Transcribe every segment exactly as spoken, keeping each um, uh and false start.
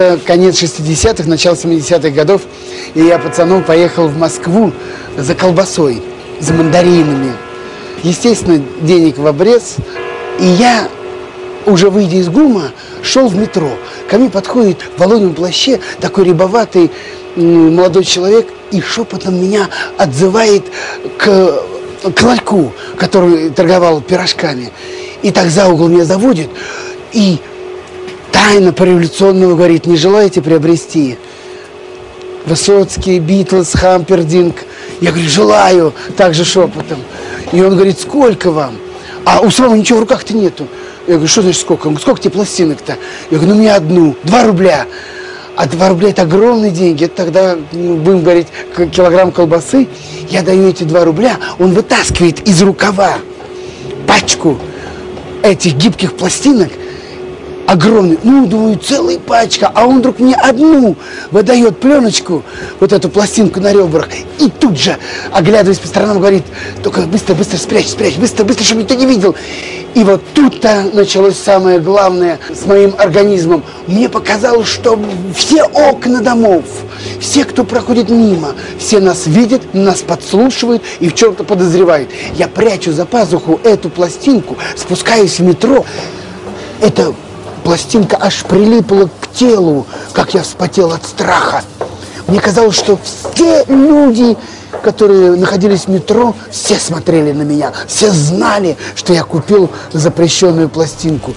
Конец шестидесятых, начало семидесятых годов, и я, пацаном, поехал в Москву за колбасой, за мандаринами. Естественно, денег в обрез, и я, уже выйдя из ГУМа, шел в метро. Ко мне подходит в воловьем плаще такой рябоватый молодой человек и шепотом меня отзывает к, к ларьку, который торговал пирожками. И так за угол меня заводит и тайно по-революционному говорит: не желаете приобрести Высоцкий, Битлз, Хампердинг? Я говорю: желаю, также шепотом. И он говорит: сколько вам? А у самого ничего в руках-то нету. Я говорю: что значит сколько? Он говорит: сколько тебе пластинок-то? Я говорю: ну мне одну, два рубля. А два рубля это огромные деньги. Это тогда, ну, будем говорить, килограмм колбасы. Я даю эти два рубля, он вытаскивает из рукава пачку этих гибких пластинок, огромный, ну, думаю, целая пачка, а он вдруг мне одну выдает пленочку, вот эту пластинку на ребрах, и тут же, оглядываясь по сторонам, говорит: только быстро, быстро спрячь, спрячь, быстро, быстро, чтобы никто не видел. И вот тут-то началось самое главное с моим организмом. Мне показалось, что все окна домов, все, кто проходит мимо, все нас видят, нас подслушивают и в чем-то подозревают. Я прячу за пазуху эту пластинку, спускаюсь в метро. Это пластинка аж прилипла к телу, как я вспотел от страха. Мне казалось, что все люди, которые находились в метро, все смотрели на меня, все знали, что я купил запрещенную пластинку.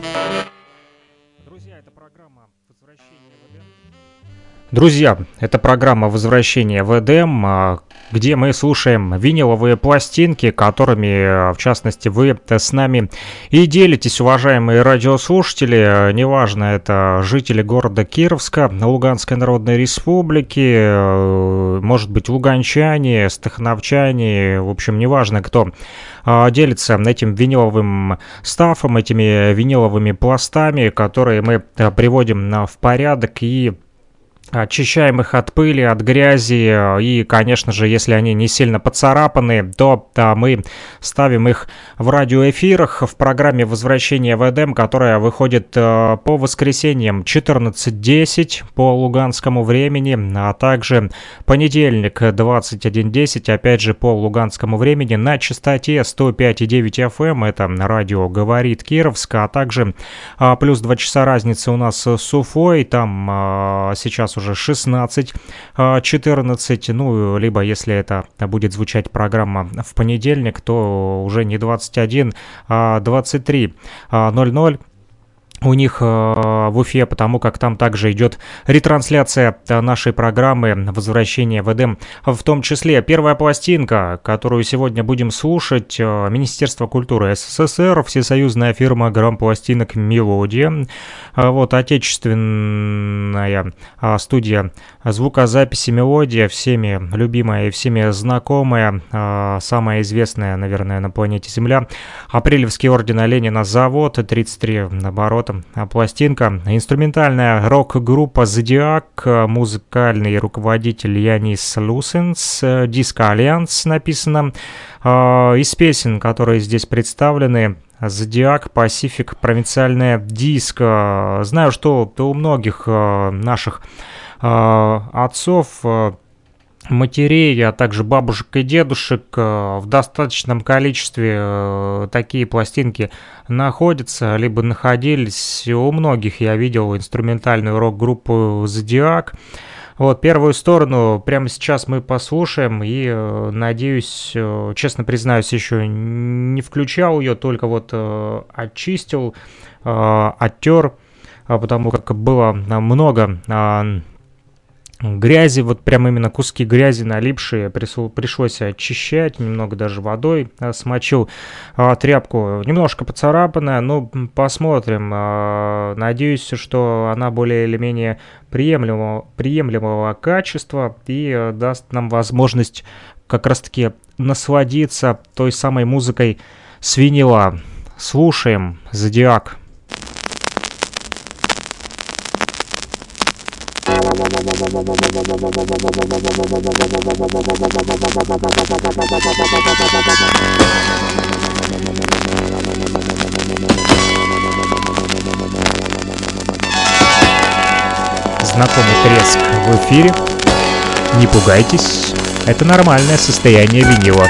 Друзья, это программа «Возвращение в Эдем». Друзья, это программа «Возвращение в Эдем», где мы слушаем виниловые пластинки, которыми, в частности, вы с нами и делитесь, уважаемые радиослушатели. Неважно, это жители города Кировска, Луганской Народной Республики, может быть, луганчане, стахановчане, в общем, неважно, кто делится этим виниловым стафом, этими виниловыми пластами, которые мы приводим в порядок и очищаем их от пыли, от грязи, и, конечно же, если они не сильно поцарапаны, то да, мы ставим их в радиоэфирах в программе «Возвращение в Эдем», которая выходит э, по воскресеньям четырнадцать десять по луганскому времени, а также понедельник двадцать один десять, опять же, по луганскому времени на частоте сто пять и девять эф эм, это радио «Говорит Кировск», а также э, плюс два часа разницы у нас с Уфой, там э, сейчас уже шестнадцать четырнадцать, ну, либо если это будет звучать программа в понедельник, то уже не двадцать один, а двадцать три ноль ноль. У них э, в Уфе, потому как там также идет ретрансляция нашей программы «Возвращение в Эдем». В том числе первая пластинка, которую сегодня будем слушать, э, Министерство культуры СССР, всесоюзная фирма грампластинок «Мелодия». Э, вот отечественная э, студия звукозаписи «Мелодия», всеми любимая и всеми знакомая, э, самая известная, наверное, на планете Земля. Апрелевский орден Ленина завод, тридцать три оборота. Пластинка. Инструментальная рок-группа «Зодиак», музыкальный руководитель Янис Лусенс, «Диско Альянс» написано. Из песен, которые здесь представлены: «Зодиак», «Пасифик», «Провинциальная диско». Знаю, что у многих наших отцов, матерей, а также бабушек и дедушек в достаточном количестве такие пластинки находятся, либо находились. У многих я видел инструментальную рок-группу «Зодиак». Вот, первую сторону прямо сейчас мы послушаем, и, надеюсь, честно признаюсь, еще не включал ее, только вот очистил, оттер, потому как было много грязи, вот прям именно куски грязи налипшие, пришлось очищать, немного даже водой смочил, тряпку немножко поцарапанная, но посмотрим, надеюсь, что она более или менее приемлемого, приемлемого качества и даст нам возможность как раз-таки насладиться той самой музыкой с винила. Слушаем «Зодиак». знакомый треск в эфире. Не пугайтесь, это нормальное состояние винила.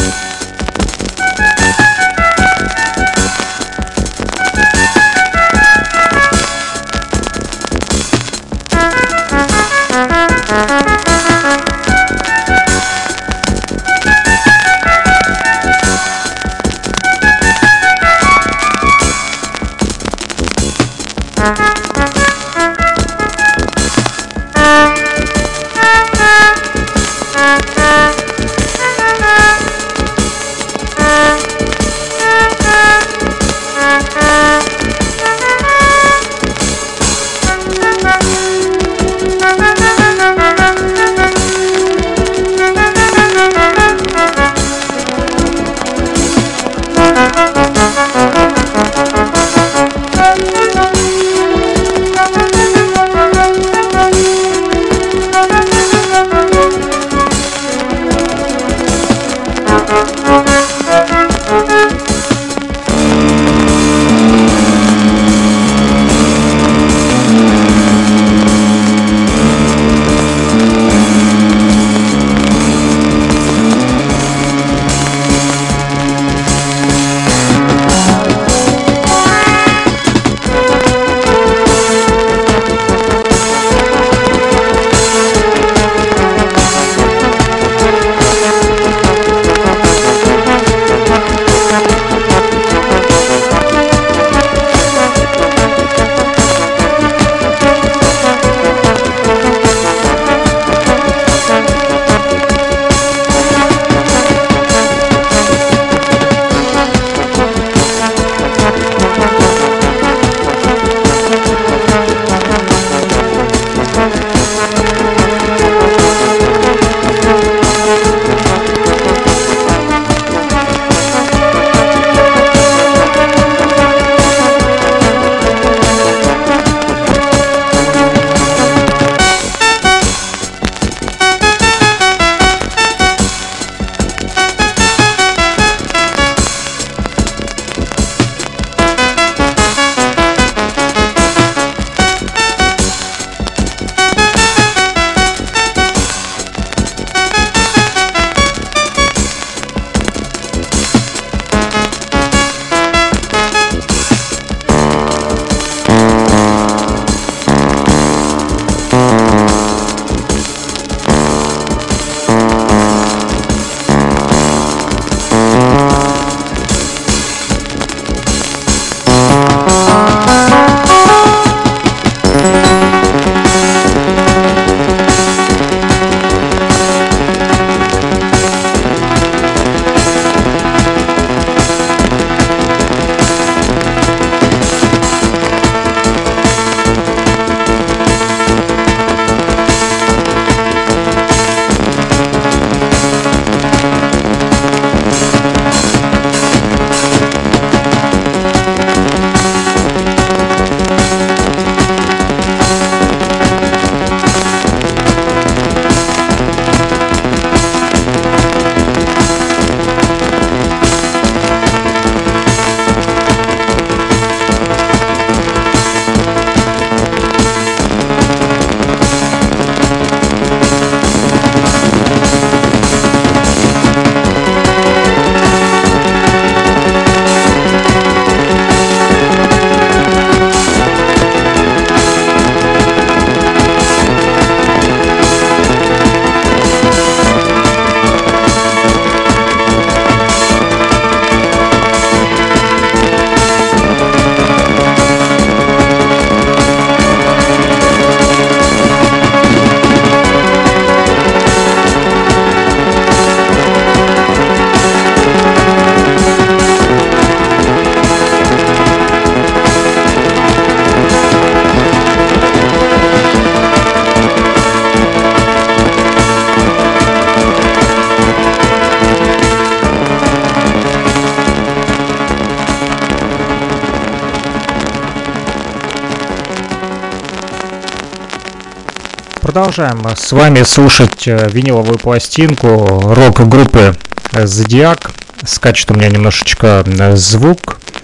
Продолжаем с вами слушать виниловую пластинку рок-группы Zodiac. Скачет у меня немножечко звук.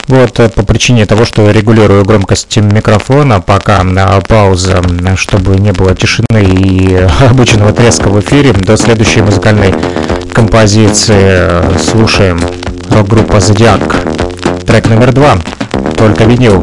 Вот по причине того, что регулирую громкость микрофона, пока на пауза, чтобы не было тишины и обычного треска в эфире. До следующей музыкальной композиции слушаем рок-группа Зодиак. Трек номер два. Только винил.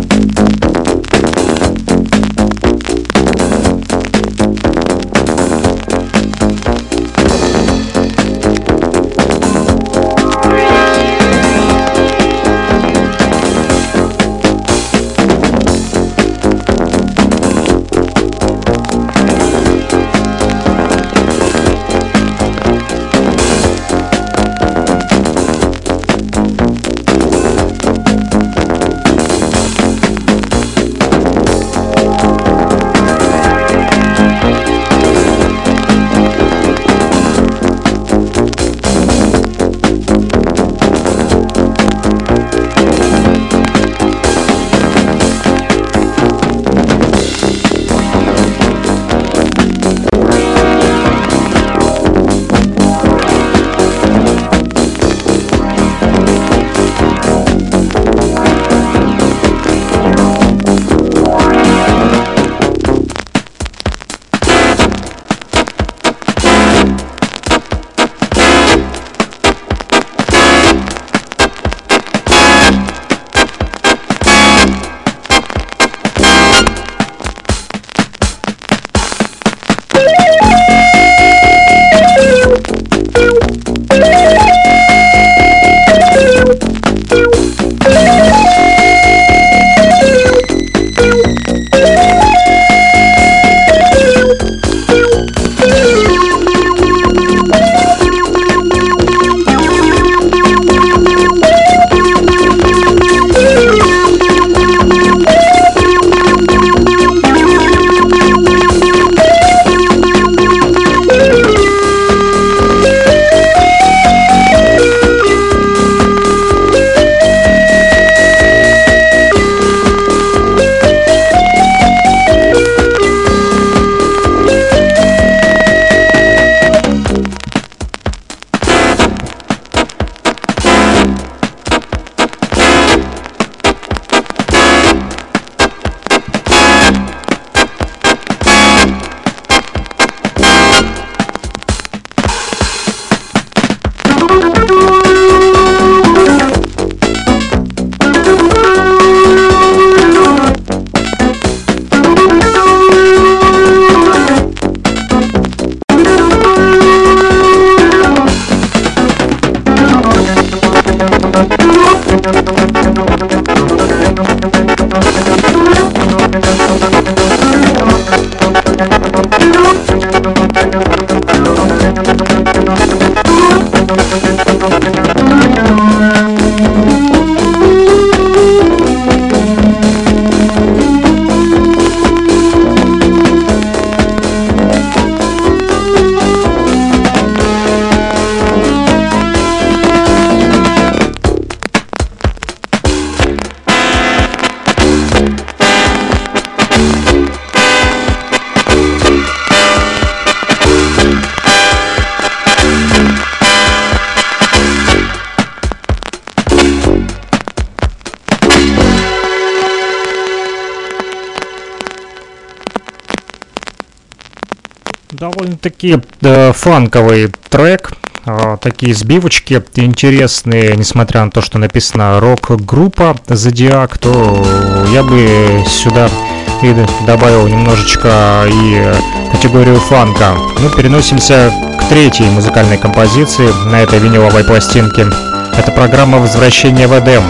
Довольно-таки э, фанковый трек, э, такие сбивочки интересные, несмотря на то, что написано рок-группа Зодиак, то я бы сюда и добавил немножечко и категорию фанка. Ну, переносимся к третьей музыкальной композиции на этой виниловой пластинке. Это программа «Возвращение в Эдем».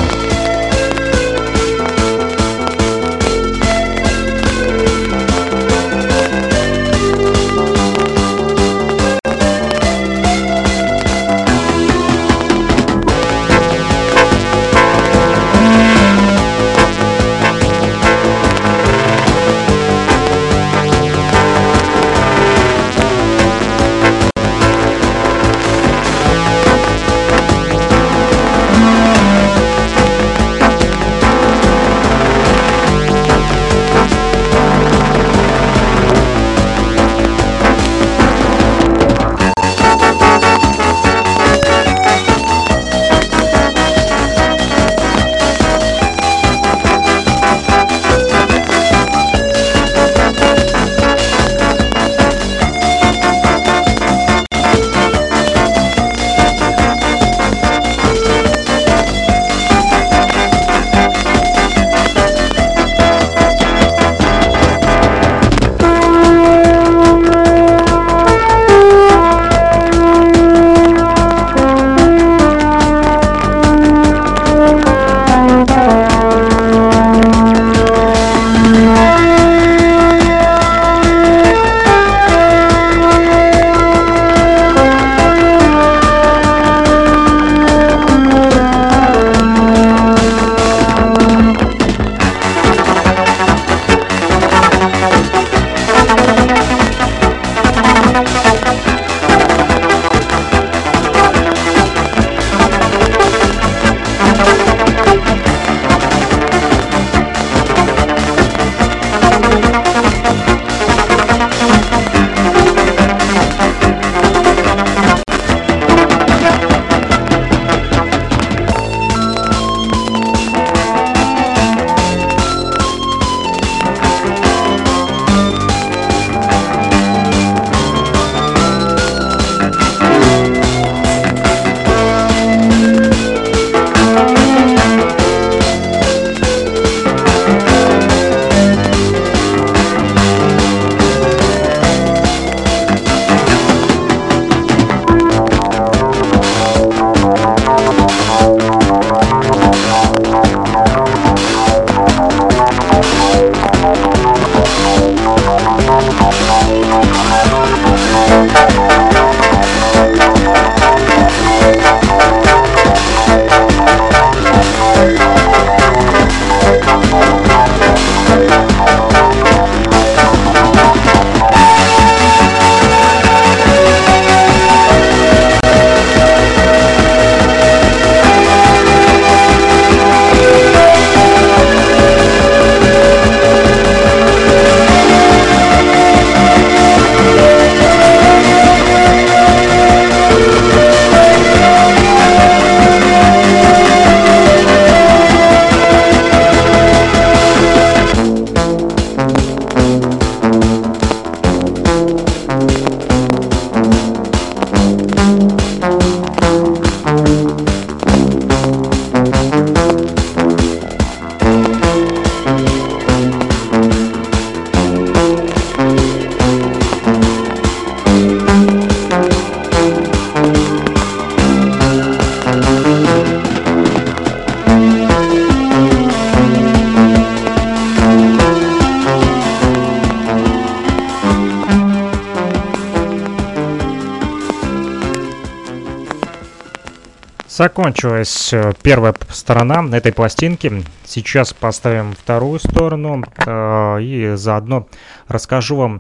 Закончилась э, первая п- сторона этой пластинки. Сейчас поставим вторую сторону э, и заодно расскажу вам,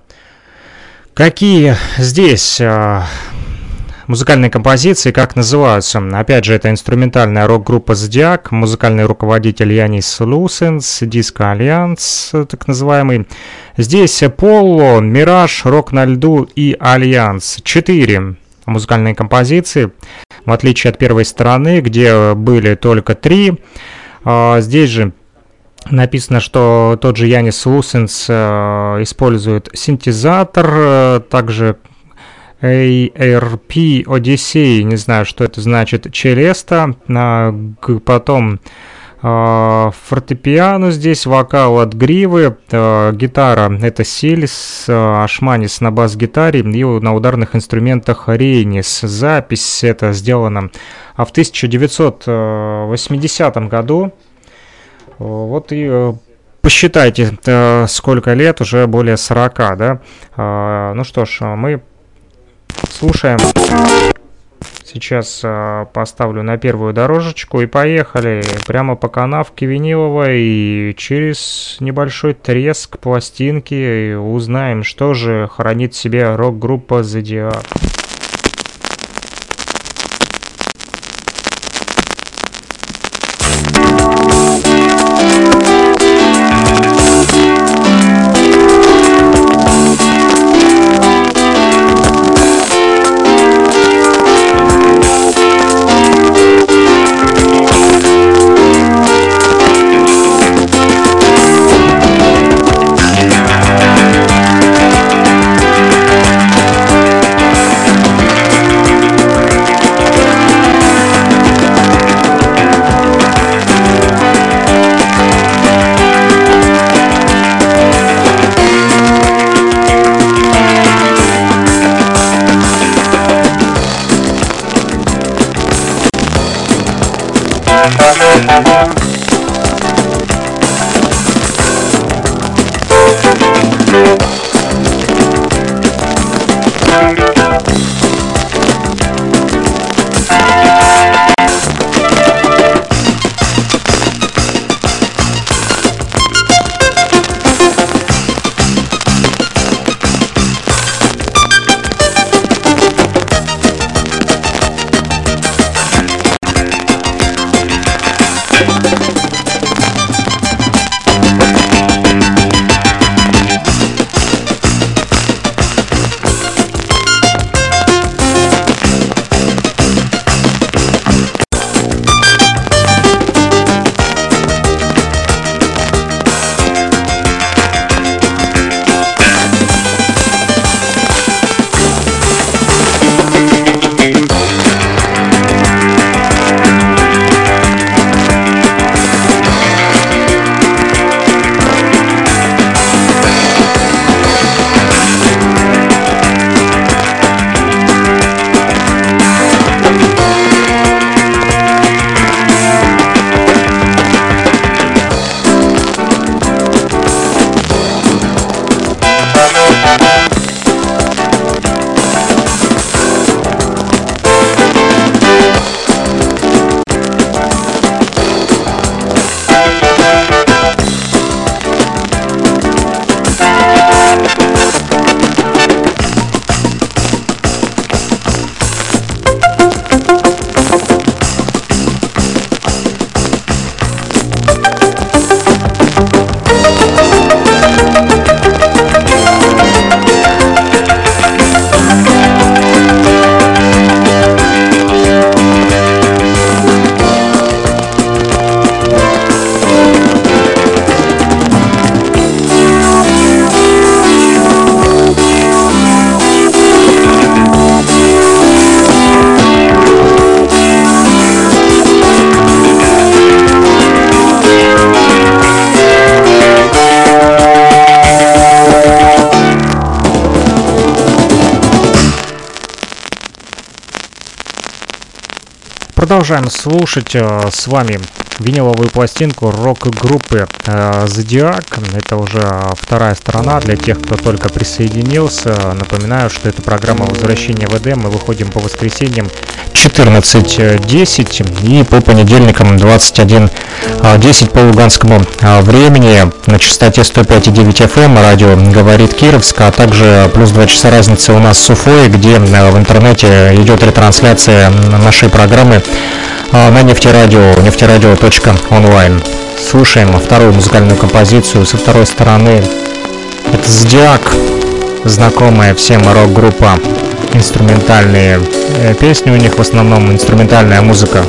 какие здесь э, музыкальные композиции, как называются. Опять же, это инструментальная рок-группа Zodiac, музыкальный руководитель Янис Лусенс, Диско Альянс, так называемый. Здесь Поло, Мираж, Рок на льду и Альянс. Четыре музыкальные композиции, в отличие от первой стороны, где были только три. Здесь же написано, что тот же Янис Лусенс использует синтезатор, также эй ар пи Odyssey, не знаю, что это значит, Челеста, потом фортепиано здесь, вокал от Гривы, гитара это Сильс, Ашманис на бас-гитаре и на ударных инструментах Рейнис. Запись это сделана в тысяча девятьсот восьмидесятом году. Вот и посчитайте, сколько лет, уже более сорока, да? Ну что ж, мы слушаем. Сейчас э, поставлю на первую дорожечку и поехали прямо по канавке виниловой, и через небольшой треск пластинки узнаем, что же хранит в себе рок-группа Zodiac. Продолжаем слушать э, с вами виниловую пластинку рок-группы э, Зодиак. Это уже вторая сторона для тех, кто только присоединился. Напоминаю, что это программа «Возвращение в Эдем». Мы выходим по воскресеньям четырнадцать десять и по понедельникам двадцать один десять по луганскому времени на частоте сто пять и девять эф эм радио «Говорит Кировск», а также плюс два часа разницы у нас с Уфой, где в интернете идет ретрансляция нашей программы на нефтерадио, нефтерадио точка онлайн. Слушаем вторую музыкальную композицию со второй стороны. Это «Зодиак», знакомая всем рок-группа. Инструментальные песни у них, в основном инструментальная музыка.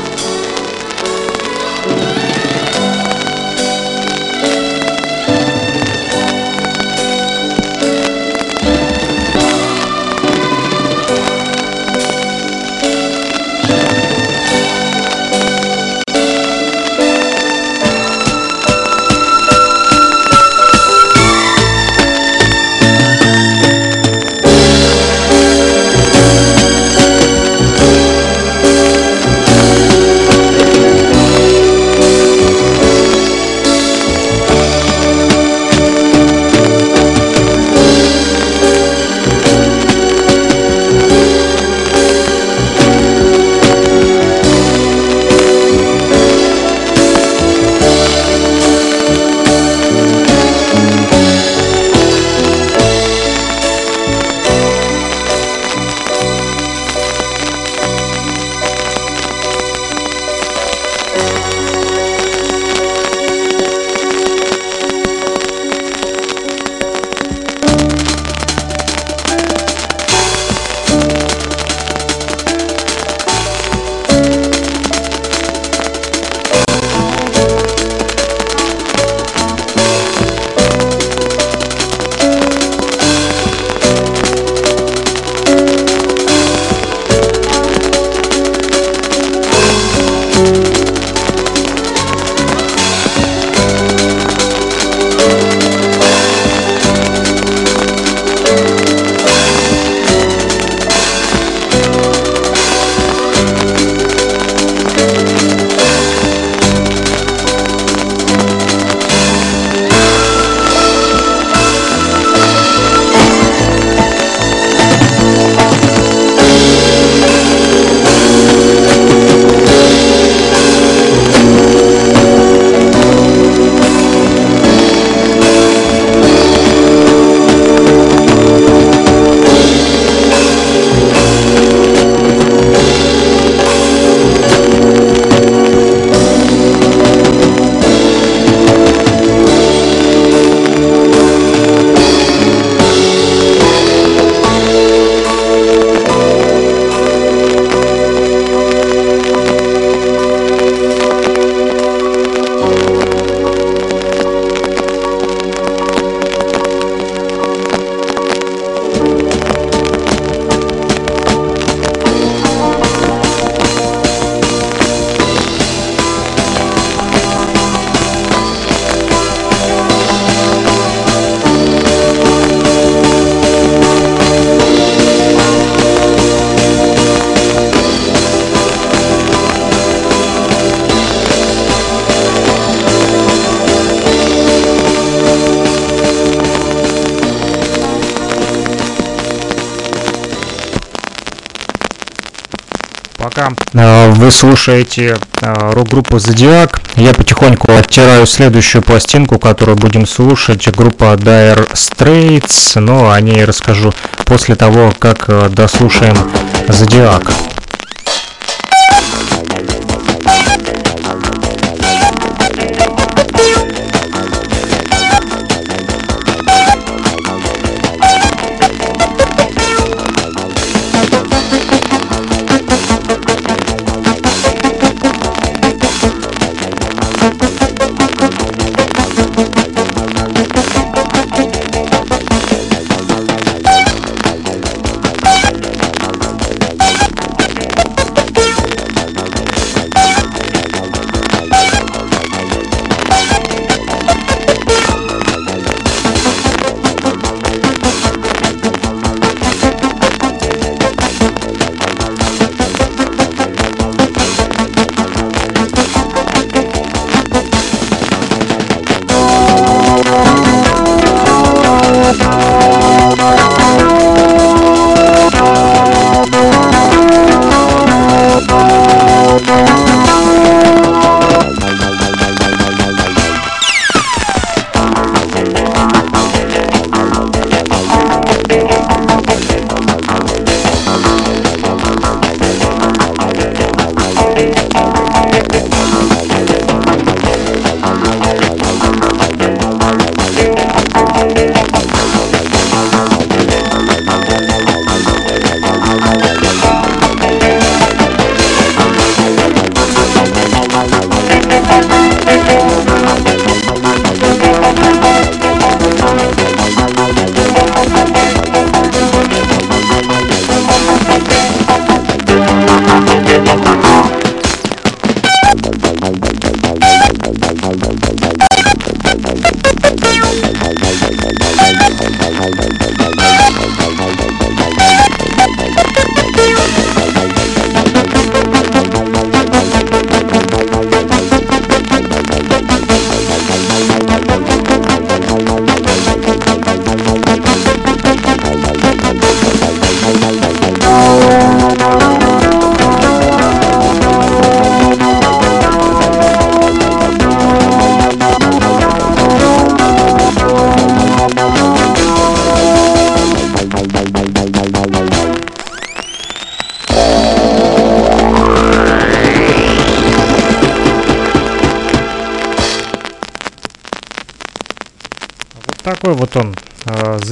Пока вы слушаете рок-группу «Зодиак», я потихоньку оттираю следующую пластинку, которую будем слушать. Группа Dire Straits, но о ней расскажу после того, как дослушаем «Зодиак».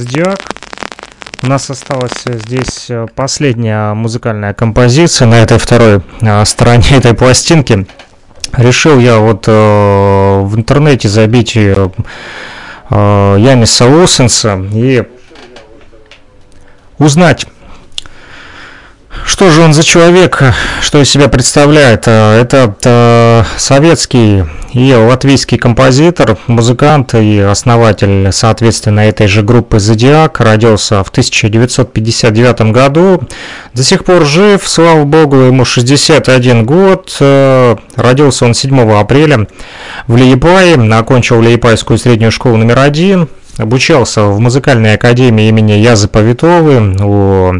Зодиак. У нас осталась здесь последняя музыкальная композиция на этой второй стороне этой пластинки. Решил я вот в интернете забить Яниса Лусенса и узнать, что же он за человек, что из себя представляет. Это советский и латвийский композитор, музыкант и основатель, соответственно, этой же группы «Зодиак». Родился в тысяча девятьсот пятьдесят девятом году. До сих пор жив, слава богу, ему шестьдесят один год. Родился он седьмого апреля в Лиепае, окончил Лиепайскую среднюю школу номер один. Обучался в музыкальной академии имени Язы Повитовы у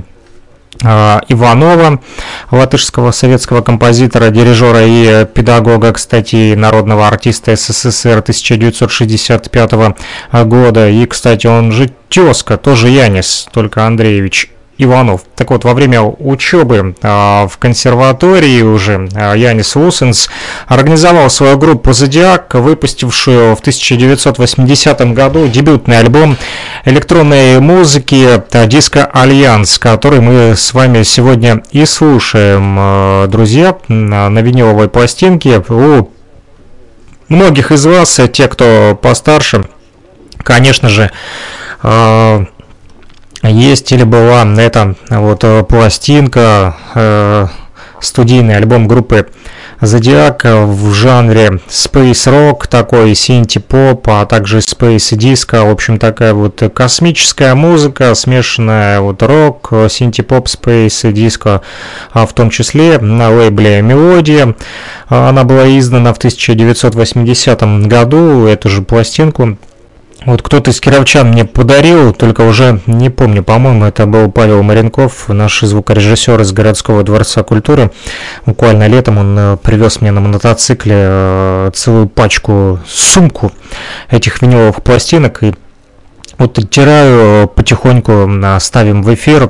Иванова, латышского советского композитора, дирижера и педагога, кстати, народного артиста СССР тысяча девятьсот шестьдесят пятого года. И, кстати, он же тезка, тоже Янис, только Андреевич Иванов. Так вот, во время учебы а, в консерватории уже а, Янис Лусенс организовал свою группу «Зодиак», выпустившую в тысяча девятьсот восьмидесятом году дебютный альбом электронной музыки «Диско Альянс», который мы с вами сегодня и слушаем, а, друзья, на, на виниловой пластинке. У многих из вас, те, кто постарше, конечно же, а, есть или была эта вот пластинка, э, студийный альбом группы «Зодиак» в жанре Space Rock, такой синти-поп, а также Space Disco, в общем, такая вот космическая музыка, смешанная вот рок, синти-поп, Space Disco, а в том числе на лейбле «Мелодия». Она была издана в тысяча девятьсот восьмидесятом году, эту же пластинку. Вот кто-то из кировчан мне подарил, только уже не помню, по-моему, это был Павел Маренков, наш звукорежиссер из городского дворца культуры. Буквально летом он привез мне на мотоцикле целую пачку, сумку этих виниловых пластинок. И вот оттираю потихоньку, ставим в эфир.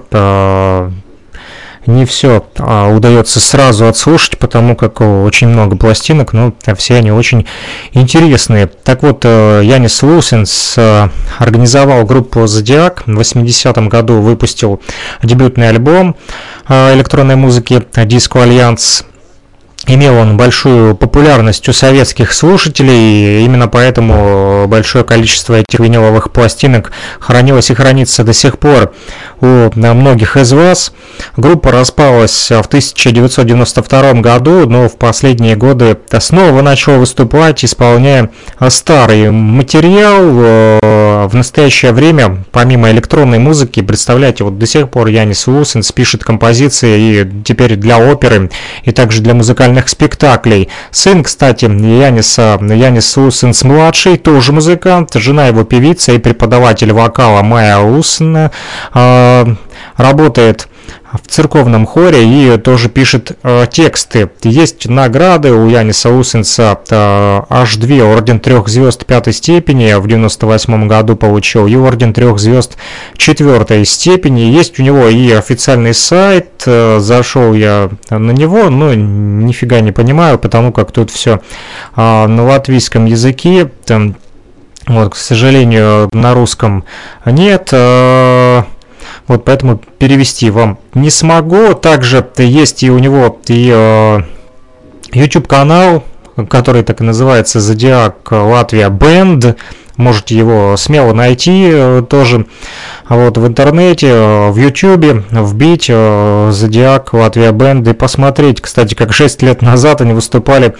Не все а, удается сразу отслушать, потому как очень много пластинок, но все они очень интересные. Так вот, Янис Лусенс организовал группу «Зодиак», в восьмидесятом году выпустил дебютный альбом электронной музыки «Диско Альянс». Имел он большую популярность у советских слушателей, и именно поэтому большое количество этих виниловых пластинок хранилось и хранится до сих пор у многих из вас. Группа распалась в тысяча девятьсот девяносто втором году, но в последние годы снова начала выступать, исполняя старый материал. В настоящее время, помимо электронной музыки, представляете, вот до сих пор Янис Лусенс пишет композиции и теперь для оперы, и также для музыкальных спектаклей. Сын, кстати, Яниса, Янис Лусенс-младший, тоже музыкант, жена его певица и преподаватель вокала Майя Лусен, э, работает в церковном хоре и тоже пишет э, тексты. Есть награды у Яниса Лусенса, э, аж две: орден трех звезд пятой степени в девяносто восьмом году получил, и орден трех звезд четвертой степени. Есть у него и официальный сайт, э, зашел я на него, но нифига не понимаю, потому как тут все э, на латвийском языке. Там, вот, к сожалению, на русском нет. Э, Вот поэтому перевести вам не смогу. Также есть и у него и э, YouTube-канал, который так и называется «Зодиак Латвия Бэнд». Можете его смело найти э, тоже вот, в интернете, э, в YouTube, вбить э, «Зодиак Латвия Бэнд» и посмотреть. Кстати, как шесть лет назад они выступали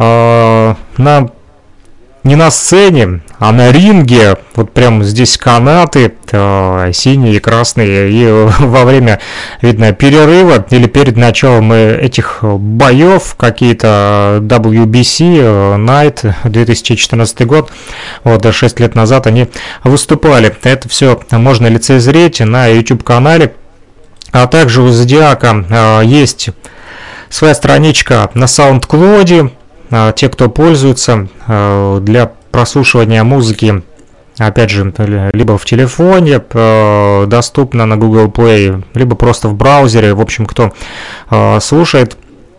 э, на... не на сцене, а на ринге. Вот прям здесь канаты э, синие и красные. И во время, видно, перерыва или перед началом этих боев, какие-то дабл ю би си Night две тысячи четырнадцатый год, вот шесть лет назад они выступали. Это все можно лицезреть на YouTube-канале. А также у «Зодиака» э, есть своя страничка на SoundCloud. Те, кто пользуется для прослушивания музыки, опять же, либо в телефоне, доступно на Google Play, либо просто в браузере. В общем, кто слушает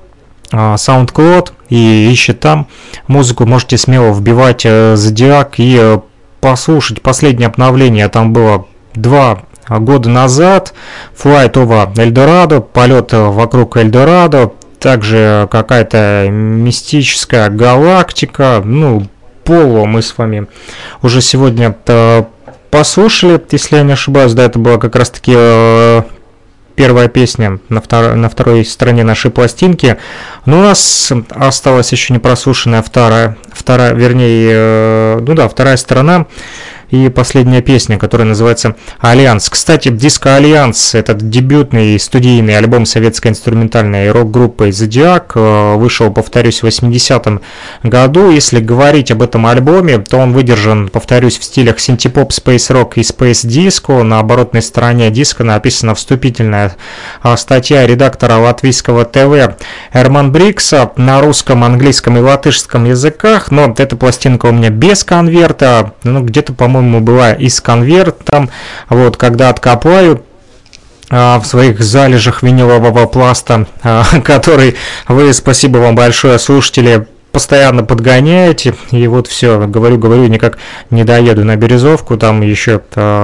SoundCloud и ищет там музыку, можете смело вбивать «Зодиак» и послушать последнее обновление. Там было два года назад. Flight over Eldorado, полет вокруг Эльдорадо, также какая-то мистическая галактика. Ну, Поло мы с вами уже сегодня послушали, если я не ошибаюсь. Да, это была как раз-таки первая песня на, втор... на второй стороне нашей пластинки. Но у нас осталась еще не прослушанная вторая, вторая, вернее, ну да, вторая сторона. И последняя песня, которая называется «Альянс». Кстати, диско «Альянс» — это дебютный студийный альбом советской инструментальной рок-группы «Зодиак». Вышел, повторюсь, в восьмидесятом году. Если говорить об этом альбоме, то он выдержан, повторюсь, в стилях синтепоп, спейс-рок и спейс-диско. На оборотной стороне диска написана вступительная статья редактора латвийского ТВ Эрман Брикса на русском, английском и латышском языках. Но эта пластинка у меня без конверта. Ну, где-то, по-моему, была и с конвертом. Вот, когда откопаю а, в своих залежах винилового пласта, а, который вы, спасибо вам большое, слушатели, постоянно подгоняете. И вот все, говорю, говорю, никак не доеду на Березовку. Там еще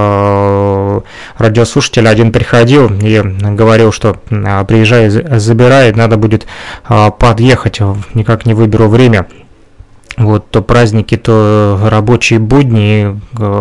а, радиослушатель один приходил и говорил, что а, приезжай, забирай, надо будет а, подъехать. Никак не выберу время. Вот, то праздники, то рабочие будни,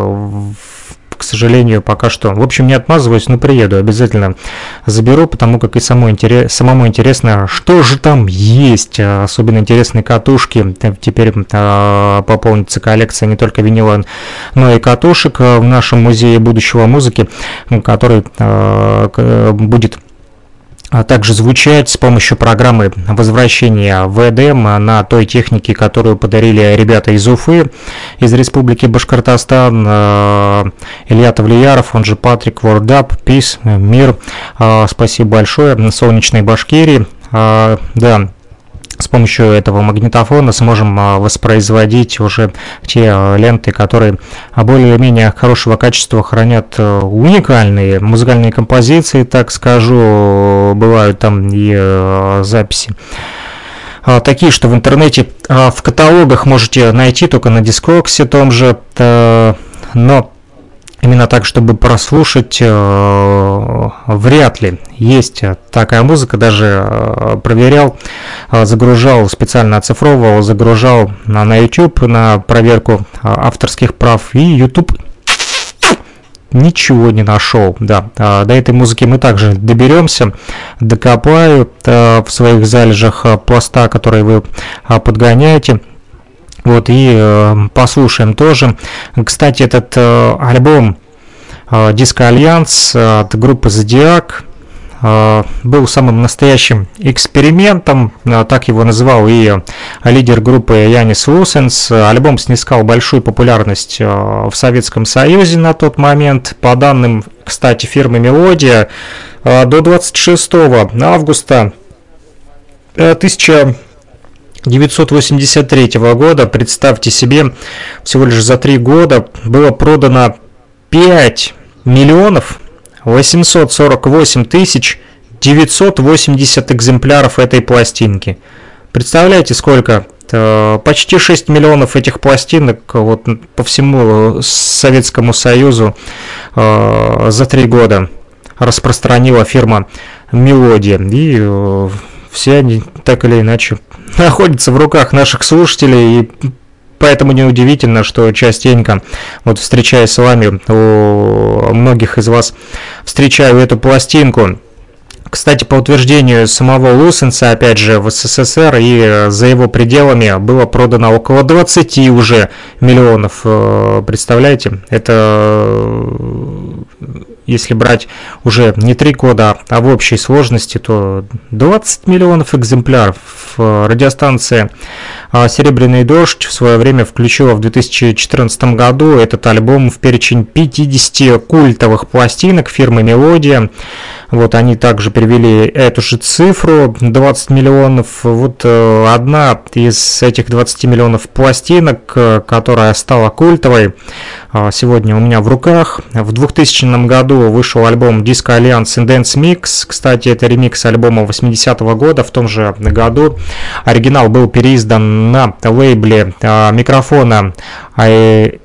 к сожалению, пока что. В общем, не отмазываюсь, но приеду, обязательно заберу, потому как и самому, интерес, самому интересно, что же там есть. Особенно интересные катушки. Теперь а, пополнится коллекция не только винила, но и катушек в нашем музее будущего музыки, который а, будет а также звучать с помощью программы возвращения в и ди эм на той технике, которую подарили ребята из Уфы, из Республики Башкортостан. Илья Тавлияров, он же Патрик, Word Up, Peace, Мир. Спасибо большое. Солнечной Башкирии. Да. С помощью этого магнитофона сможем воспроизводить уже те ленты, которые более-менее хорошего качества хранят уникальные музыкальные композиции, так скажу. Бывают там и записи такие, что в интернете в каталогах можете найти только на Discogs том же, но именно так, чтобы прослушать, э, вряд ли есть такая музыка. Даже э, проверял, э, загружал, специально оцифровывал, загружал на, на YouTube на проверку э, авторских прав. И YouTube ничего не нашел. Да, э, до этой музыки мы также доберемся, докопаю э, в своих залежах э, пласта, которые вы э, подгоняете. Вот, и э, послушаем тоже. Кстати, этот э, альбом э, «Диско Альянс» от группы «Зодиак» э, был самым настоящим экспериментом, э, так его называл и э, лидер группы Янис Лусенс. Альбом снискал большую популярность э, в Советском Союзе на тот момент. По данным, кстати, фирмы «Мелодия», э, до двадцать шестого августа тысяча девятьсот восемьдесят третьего года, представьте себе, всего лишь за три года было продано пять миллионов восемьсот сорок восемь тысяч девятьсот восемьдесят экземпляров этой пластинки. Представляете, сколько? Почти шесть миллионов этих пластинок вот по всему Советскому Союзу за три года распространила фирма «Мелодия». И все они так или иначе находятся в руках наших слушателей, и поэтому неудивительно, что частенько, вот встречаясь с вами, у многих из вас встречаю эту пластинку. Кстати, по утверждению самого Лусенса, опять же, в СССР и за его пределами было продано около двадцати уже миллионов. Представляете? Это, если брать уже не три года, а в общей сложности, то двадцать миллионов экземпляров. Радиостанция «Серебряный дождь» в свое время включила в две тысячи четырнадцатом году этот альбом в перечень пятидесяти культовых пластинок фирмы «Мелодия». Вот они также привели эту же цифру, двадцать миллионов. Вот одна из этих двадцати миллионов пластинок, которая стала культовой, сегодня у меня в руках. В двухтысячном году вышел альбом «Диско Альянс Dance Mix». Кстати, это ремикс альбома восьмидесятого года. В том же году оригинал был переиздан на лейбле микрофона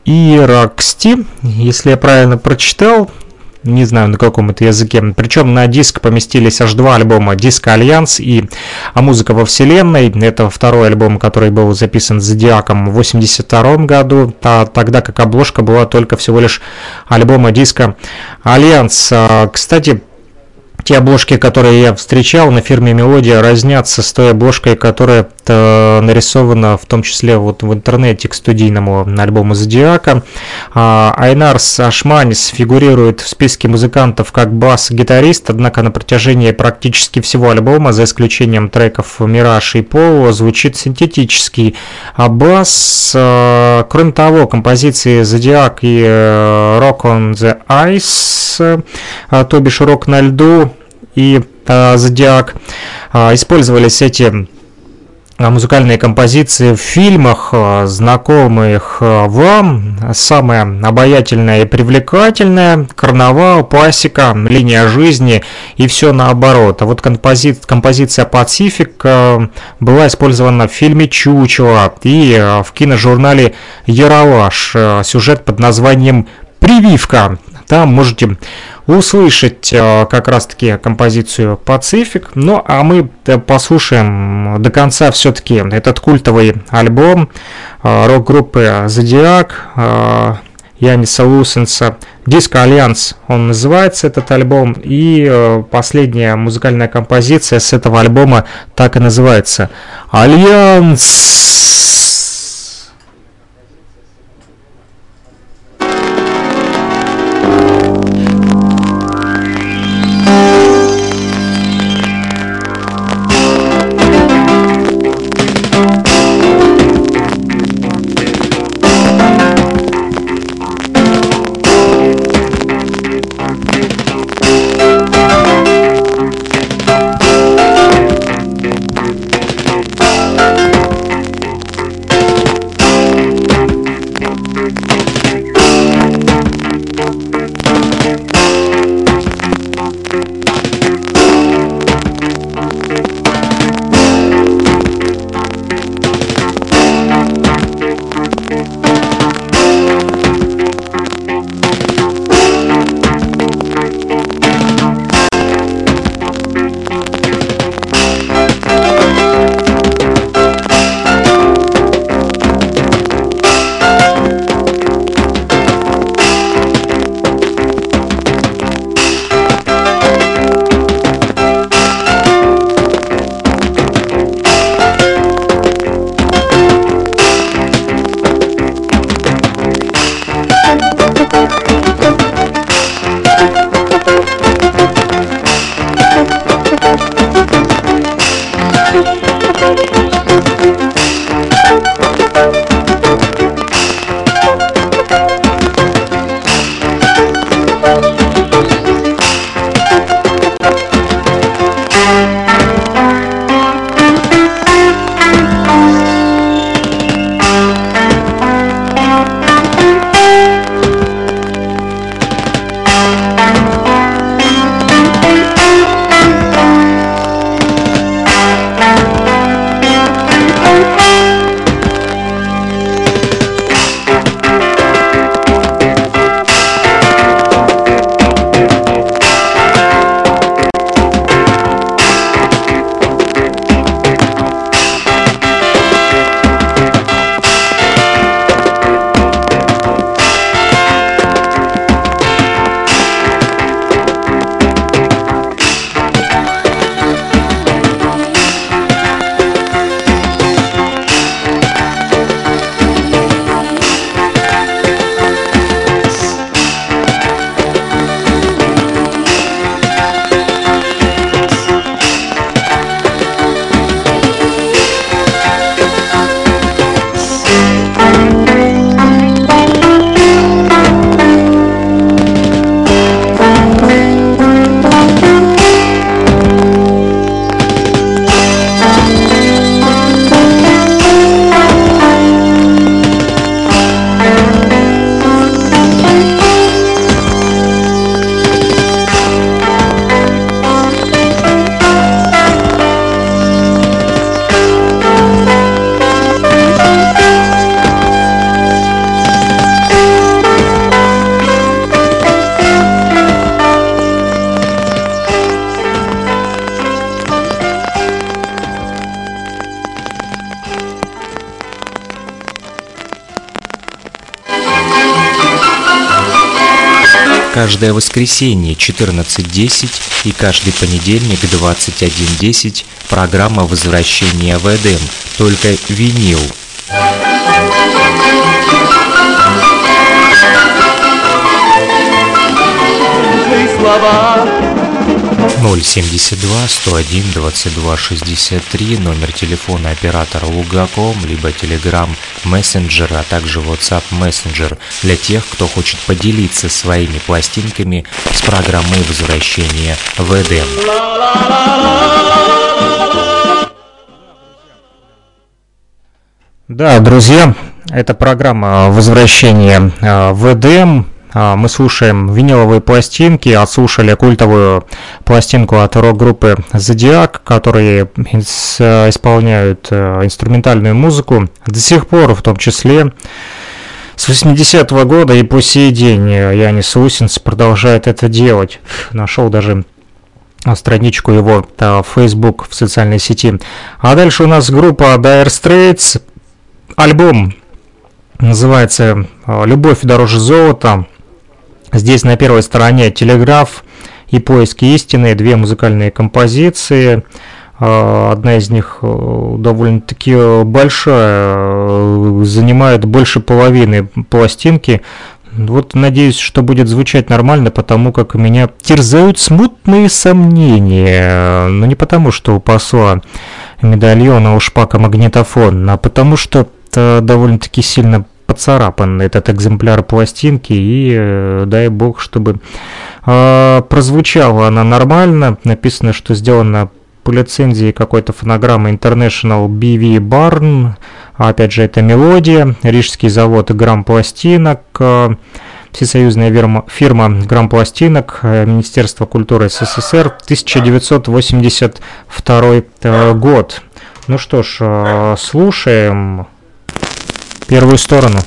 Ираксти, если я правильно прочитал. Не знаю, на каком это языке. Причем на диск поместились аж два альбома: «Диско Альянс» и «А музыка во вселенной». Это второй альбом, который был записан Зодиаком в восемьдесят втором году, а тогда как обложка была только всего лишь альбома «Диско Альянс». Кстати, те обложки, которые я встречал на фирме «Мелодия», разнятся с той обложкой, которая нарисована в том числе вот в интернете к студийному альбому «Зодиака». Айнарс Ашманис фигурирует в списке музыкантов как бас-гитарист, однако на протяжении практически всего альбома, за исключением треков «Мираж» и «Поло», звучит синтетический бас. Кроме того, композиции «Зодиак» и «Rock on the Ice», то бишь «Рок на льду», и «Зодиак», использовались эти музыкальные композиции в фильмах, знакомых вам. Самая обаятельная и привлекательная: «Карнавал», «Пасека», «Линия жизни» и все наоборот. А вот компози... композиция «Пацифик» была использована в фильме «Чучело» и в киножурнале «Ералаш». Сюжет под названием «Прививка». Там можете услышать как раз-таки композицию «Пацифик». Ну, а мы послушаем до конца все-таки этот культовый альбом рок-группы «Зодиак», Яниса Лусенса. «Диско Альянс» он называется, этот альбом. И последняя музыкальная композиция с этого альбома так и называется: «Альянс». каждое воскресенье четырнадцать десять и каждый понедельник двадцать один десять программа «Возвращение в Эдем», только винил. ноль семьдесят два сто один двадцать два шестьдесят три, номер телефона оператора Лугаком, либо Telegram Messenger, а также WhatsApp Messenger для тех, кто хочет поделиться своими пластинками с программой «Возвращение в Эдем». Да, друзья, это программа «Возвращение в Эдем». Мы слушаем виниловые пластинки, отслушали культовую пластинку от рок-группы «Зодиак», которые исполняют инструментальную музыку до сих пор, в том числе с восьмидесятого года и по сей день Янис Лусинс продолжает это делать. Нашел даже страничку его в Facebook, в социальной сети. А дальше у нас группа Dire Straits, альбом называется «Любовь дороже золота». Здесь на первой стороне «Телеграф» и «Поиски истины», две музыкальные композиции. Одна из них довольно-таки большая, занимает больше половины пластинки. Вот надеюсь, что будет звучать нормально, потому как меня терзают смутные сомнения. Но не потому, что у посла медальона у шпака магнитофон, а потому что это довольно-таки сильно поцарапан этот экземпляр пластинки, и э, дай бог, чтобы э, прозвучала она нормально. Написано, что сделано по лицензии какой-то фонограммы International би ви Barn. Опять же, это мелодия. Рижский завод Грампластинок, э, всесоюзная фирма, фирма Грампластинок, э, Министерство культуры СССР, тысяча девятьсот восемьдесят второй э, год. Ну что ж, э, слушаем первую сторону.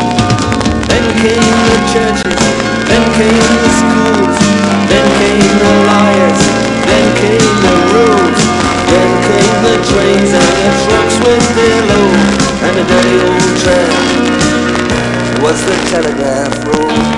Then came the schools, then came the was the telegraph road.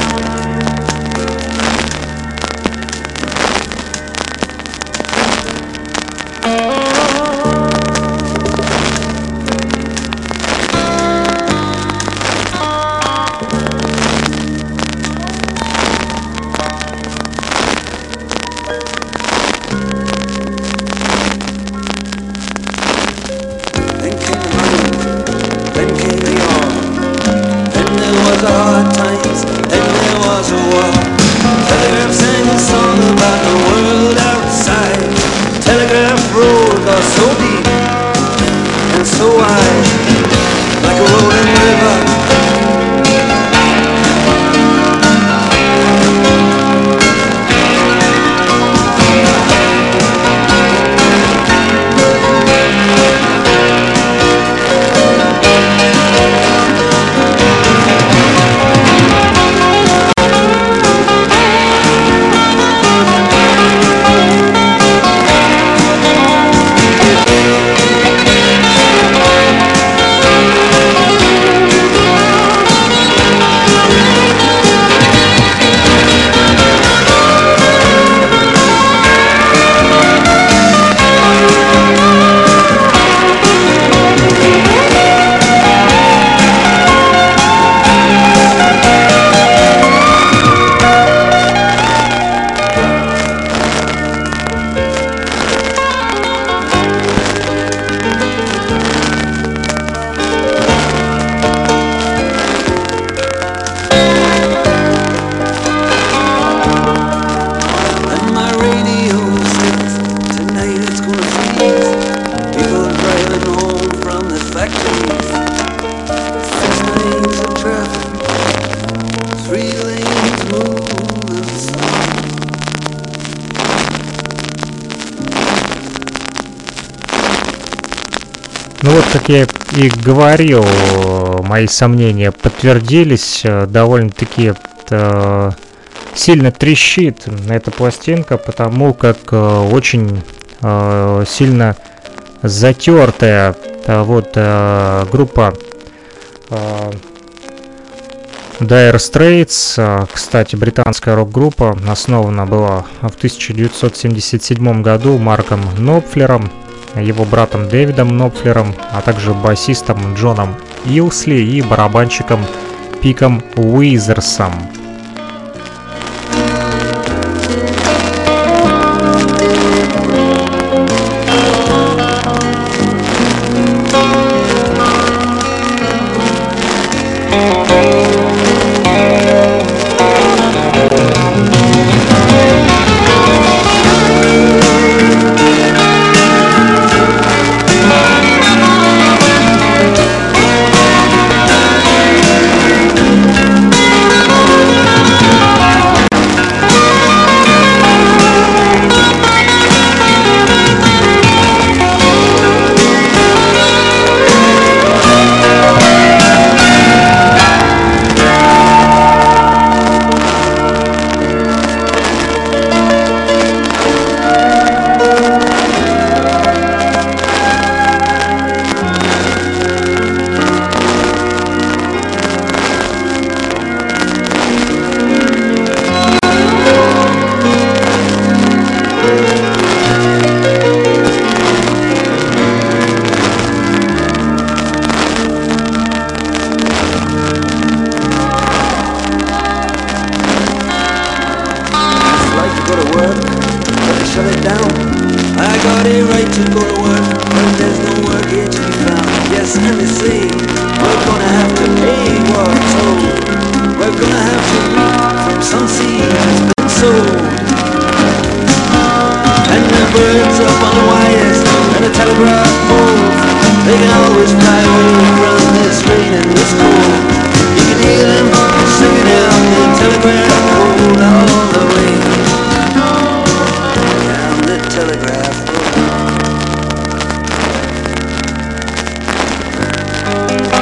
Ну вот, как я и говорил, мои сомнения подтвердились. Довольно-таки э, сильно трещит эта пластинка, потому как э, очень э, сильно затертая. Э, вот э, группа э, Dire Straits, э, кстати, британская рок-группа, основана была в тысяча девятьсот семьдесят седьмом году Марком Нопфлером, его братом Дэвидом Нопфлером, а также басистом Джоном Илсли и барабанщиком Пиком Уизерсом. Telegraph.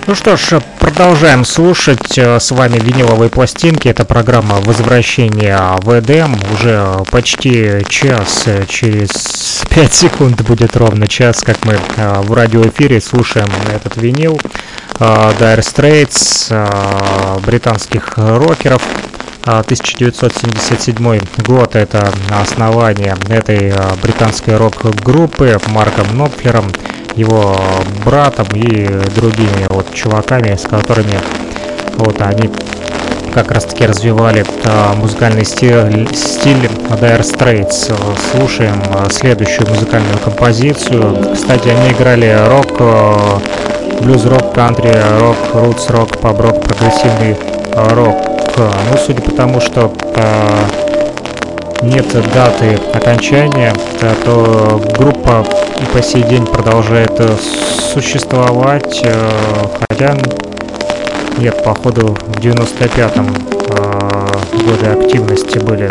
Ну что ж, продолжаем слушать с вами виниловые пластинки. Это программа «Возвращение в Эдем». Уже почти час, через пять секунд будет ровно час, как мы в радиоэфире слушаем этот винил. Dire Straits, британских рокеров. тысяча девятьсот семьдесят седьмой год — это основание этой британской рок-группы Марком Knopfler'ом, его братом и другими вот чуваками, с которыми вот они как раз таки развивали а, музыкальный стиль, стиль Dire Straits. Слушаем а, следующую музыкальную композицию. Кстати, они играли рок, а, блюз-рок, кантри-рок, рутс-рок, паб-рок, прогрессивный а, рок. Ну, судя по тому, что а, нет даты окончания, то группа и по сей день продолжает существовать, хотя нет, походу в девяносто пятом годы активности были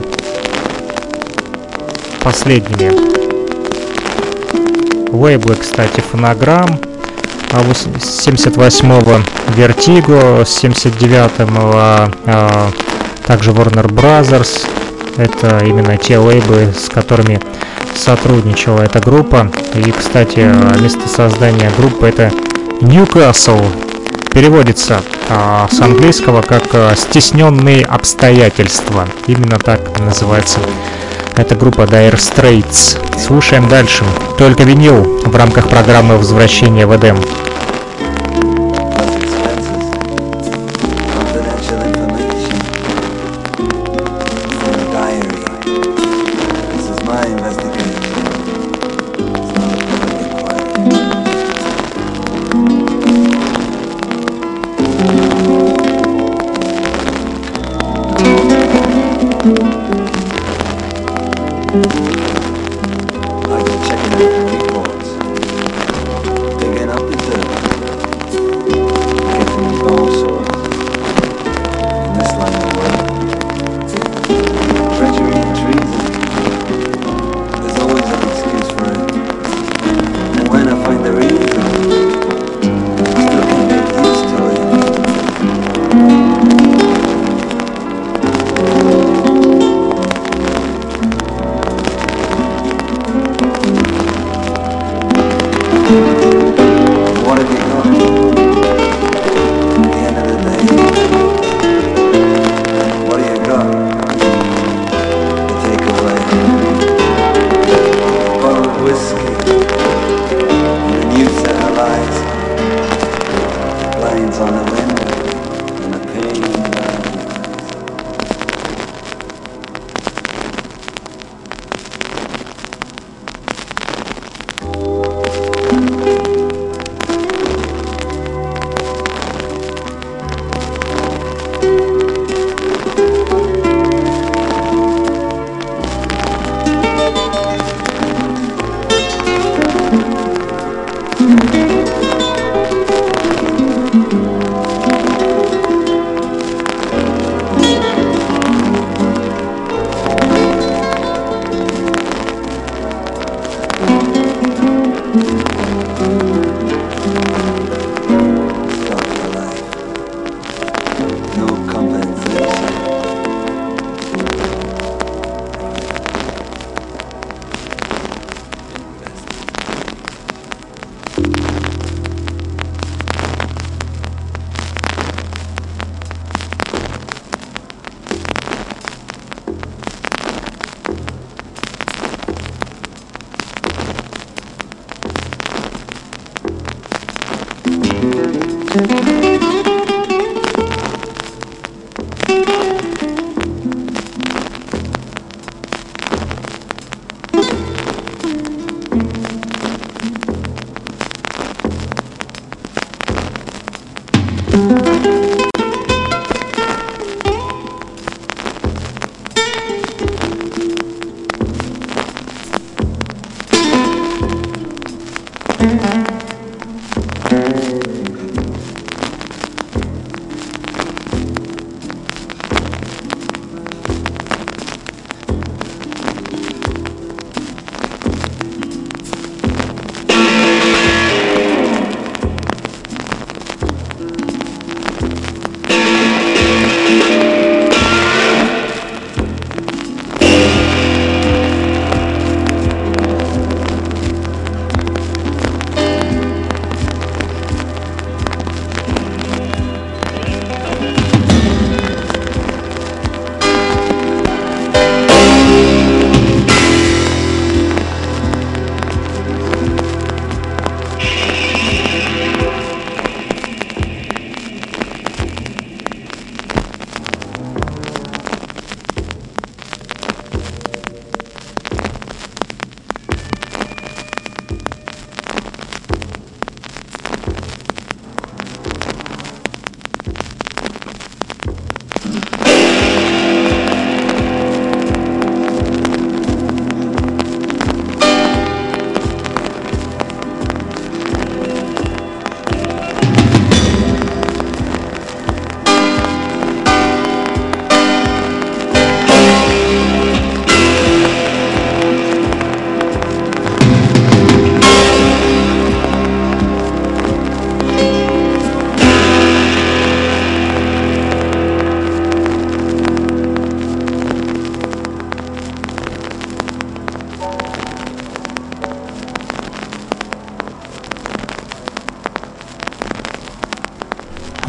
последними. Лейблы, кстати, Фонограмм, с семьдесят восьмого Vertigo, с семьдесят девятого также Warner Brothers. Это именно те лейблы, с которыми сотрудничала эта группа. И, кстати, место создания группы — это Ньюкасл. Переводится а, с английского как «стесненные обстоятельства». Именно так называется эта группа Dire Straits. Слушаем дальше. Только винил в рамках программы «Возвращение в Эдем».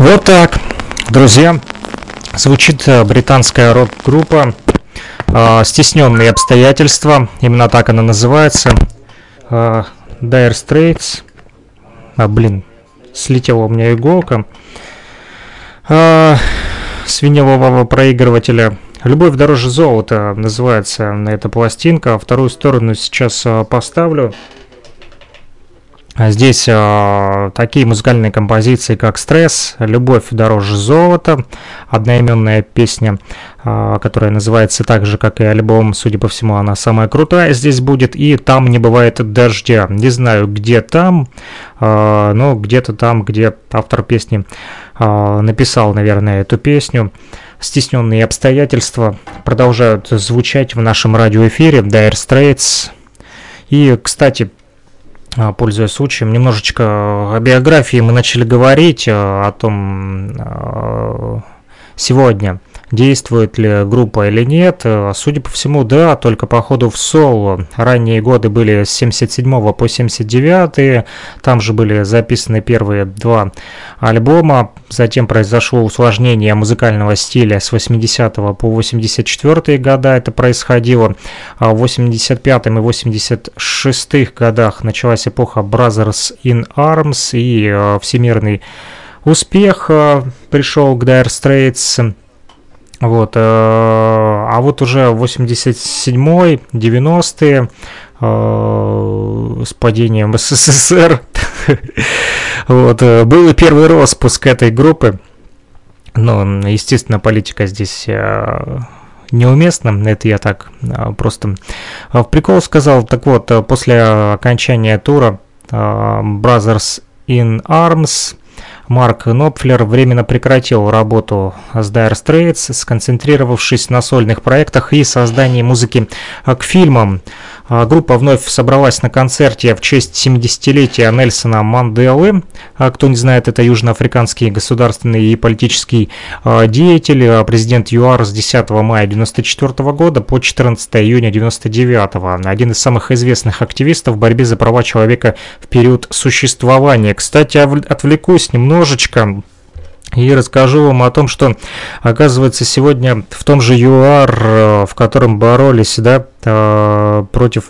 Вот так, друзья, звучит британская рок-группа «Стесненные обстоятельства», именно так она называется, Dire Straits. А, блин, слетела у меня иголка. А, с винилового проигрывателя. «Любовь дороже золота» называется эта пластинка. Вторую сторону сейчас поставлю. Здесь э, такие музыкальные композиции, как «Стресс», «Любовь дороже золота», одноименная песня, э, которая называется так же, как и альбом, судя по всему, она самая крутая здесь будет, и «Там не бывает дождя». Не знаю, где там, э, но где-то там, где автор песни э, написал, наверное, эту песню. «Стесненные обстоятельства» продолжают звучать в нашем радиоэфире, Dire Straits. И, кстати, пользуясь случаем, немножечко о биографии мы начали говорить, о том, сегодня действует ли группа или нет. Судя по всему, да, только по ходу в соло. Ранние годы были с семьдесят седьмого по семьдесят девятый, там же были записаны первые два альбома. Затем произошло усложнение музыкального стиля с восьмидесятого по восемьдесят четвёртые года. Это происходило в восемьдесят пятом и восемьдесят шестых годах. Началась эпоха Brothers in Arms, и всемирный успех пришел к Dire Straits. Вот, а вот уже восемьдесят седьмой, девяностые, с падением СССР, вот, был и первый распуск этой группы. Но, естественно, политика здесь неуместна, это я так просто в прикол сказал. Так вот, после окончания тура Brothers in Arms Марк Knopfler временно прекратил работу с Dire Straits, сконцентрировавшись на сольных проектах и создании музыки к фильмам. Группа вновь собралась на концерте в честь семидесятилетия Нельсона Манделы. Кто не знает, это южноафриканский государственный и политический деятель, президент ЮАР с десятого мая девяносто четвёртого года по четырнадцатого июня девяносто девятого. Один из самых известных активистов в борьбе за права человека в период существования. Кстати, отвлекусь немножечко и расскажу вам о том, что, оказывается, сегодня в том же ЮАР, в котором боролись, да, против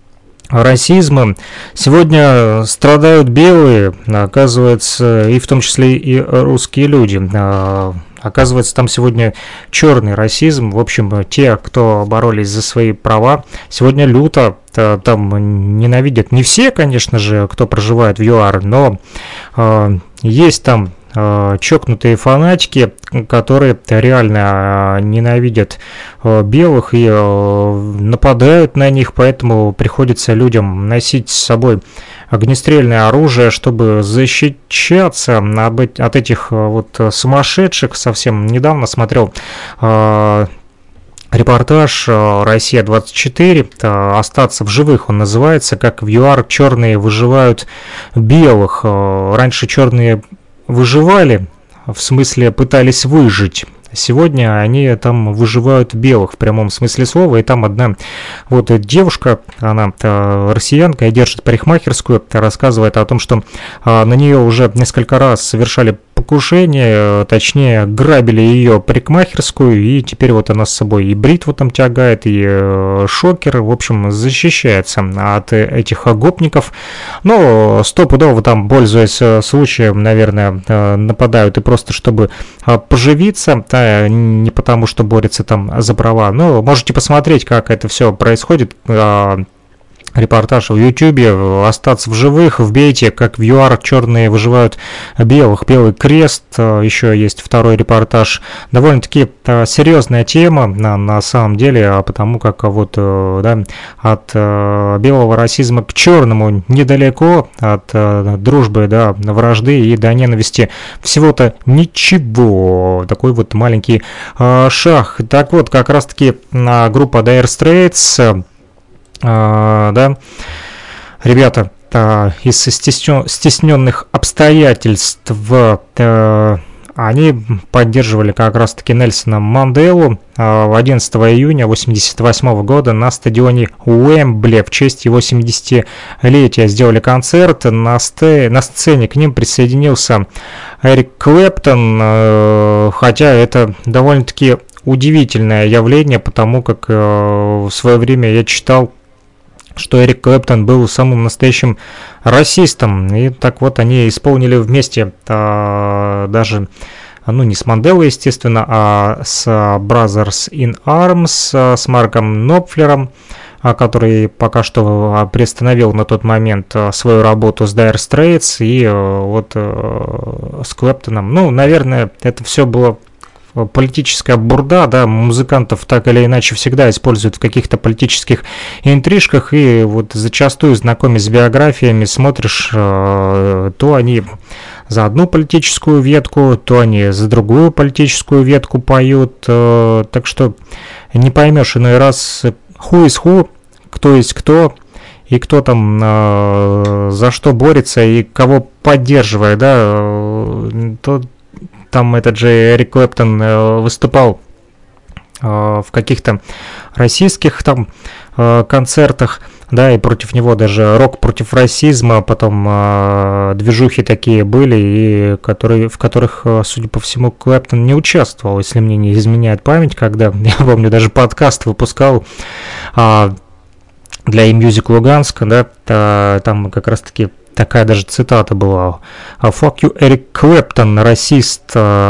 расизма, сегодня страдают белые, оказывается, и в том числе и русские люди. Оказывается, там сегодня черный расизм. В общем, те, кто боролись за свои права, сегодня люто там ненавидят. Не все, конечно же, кто проживает в ЮАР, но э, есть там э, чокнутые фанатики, которые реально э, ненавидят э, белых и э, нападают на них, поэтому приходится людям носить с собой огнестрельное оружие, чтобы защищаться от этих вот сумасшедших. Совсем недавно смотрел э, репортаж «Россия двадцать четыре», «Остаться в живых» он называется, как в ЮАР черные выживают белых. Раньше черные выживали, в смысле пытались выжить. Сегодня они там выживают белых в прямом смысле слова. И там одна вот девушка, она россиянка и держит парикмахерскую, рассказывает о том, что на нее уже несколько раз совершали покушение, точнее грабили ее парикмахерскую, и теперь вот она с собой и бритву там тягает, и шокер, в общем, защищается от этих гопников. Но стопудово там, пользуясь случаем, наверное, нападают и просто чтобы поживиться, да, не потому что борются там за права. Но можете посмотреть, как это все происходит. Репортаж в Ютубе, «Остаться в живых», вбейте, как в ЮАР черные выживают белых, «Белый крест», еще есть второй репортаж. Довольно-таки серьезная тема на, на самом деле, потому как вот, да, от белого расизма к черному недалеко, от дружбы до вражды и до ненависти всего-то ничего. Такой вот маленький шаг. Так вот, как раз-таки группа Dire Straits, Uh, да, ребята, uh, из стесненных обстоятельств uh, они поддерживали как раз-таки Нельсона Манделу одиннадцатого июня восемьдесят восьмого года на стадионе Уэмбли в честь его семидесятилетия. Сделали концерт, на, сте... на сцене к ним присоединился Эрик Клэптон, хотя это довольно-таки удивительное явление, потому как в свое время я читал, что Эрик Клэптон был самым настоящим расистом. И так вот они исполнили вместе а, даже, ну не с Манделой, естественно, а с Brothers in Arms, а, с Марком Нопфлером, а, который пока что приостановил на тот момент а, свою работу с Dire Straits, и а, вот а, с Клэптоном. Ну, наверное, это все было политическая бурда, да, музыкантов так или иначе всегда используют в каких-то политических интрижках, и вот зачастую, знакомясь с биографиями, смотришь, э, то они за одну политическую ветку, то они за другую политическую ветку поют, э, так что не поймешь иной раз who is who, кто есть кто, и кто там э, за что борется и кого поддерживает, да, э, то там этот же Эрик Клэптон э, выступал э, в каких-то российских там э, концертах, да, и против него даже рок против расизма, потом э, движухи такие были, и которые, в которых, судя по всему, Клэптон не участвовал, если мне не изменяет память, когда, я помню, даже подкаст выпускал э, для eMusic Луганска, да, э, там как раз-таки такая даже цитата была: «Fuck you, Эрик Клэптон, расист».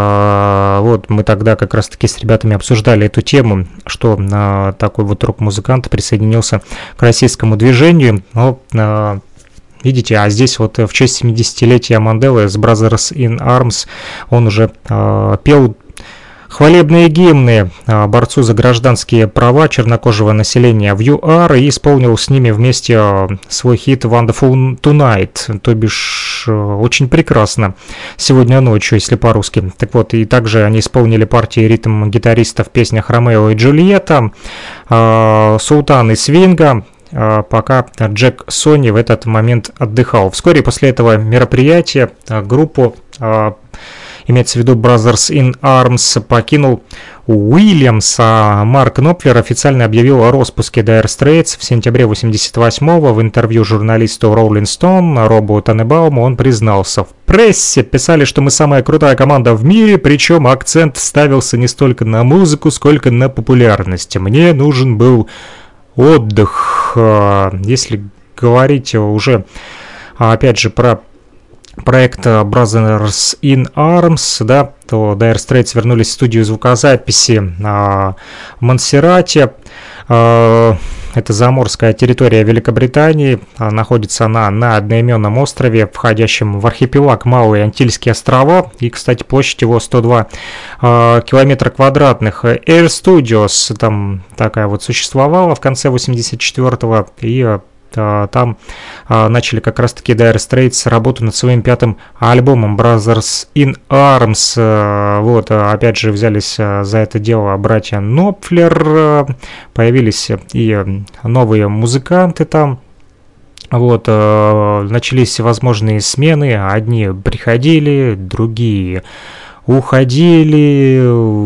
Вот мы тогда как раз-таки с ребятами обсуждали эту тему, что такой вот рок-музыкант присоединился к российскому движению. Но, видите, а здесь вот в честь семидесятилетия Манделы с Brothers in Arms он уже пел хвалебные гимны борцу за гражданские права чернокожего населения в ЮАР и исполнил с ними вместе свой хит Wonderful Tonight, то бишь очень прекрасно сегодня ночью, если по-русски. Так вот, и также они исполнили партии ритм-гитариста в песнях Ромео и Джульетта, Султан и Свинга, пока Джек Сони в этот момент отдыхал. Вскоре после этого мероприятия группу, имеется в виду Brothers in Arms, покинул Уильямс, а Марк Нопфлер официально объявил о распуске Dire Straits в сентябре восемьдесят восьмого. В интервью журналисту Rolling Stone Робу Танебауму он признался: в прессе писали, что мы самая крутая команда в мире, причем акцент ставился не столько на музыку, сколько на популярность. Мне нужен был отдых. Если говорить уже, опять же, про проект Brothers in Arms, да, то Dire Straits вернулись в студию звукозаписи а, в Монсеррате. А, это заморская территория Великобритании. А, находится она на одноименном острове, входящем в архипелаг Малые Антильские острова. И, кстати, площадь его сто два а, километра квадратных. Air Studios там такая вот существовала в конце восемьдесят четвёртого, и там а, начали как раз-таки Dire Straits работу над своим пятым альбомом Brothers in Arms. А, вот, а, опять же, взялись а, за это дело братья Нопфлер, а, появились и новые музыканты там. Вот, а, начались возможные смены, одни приходили, другие уходили,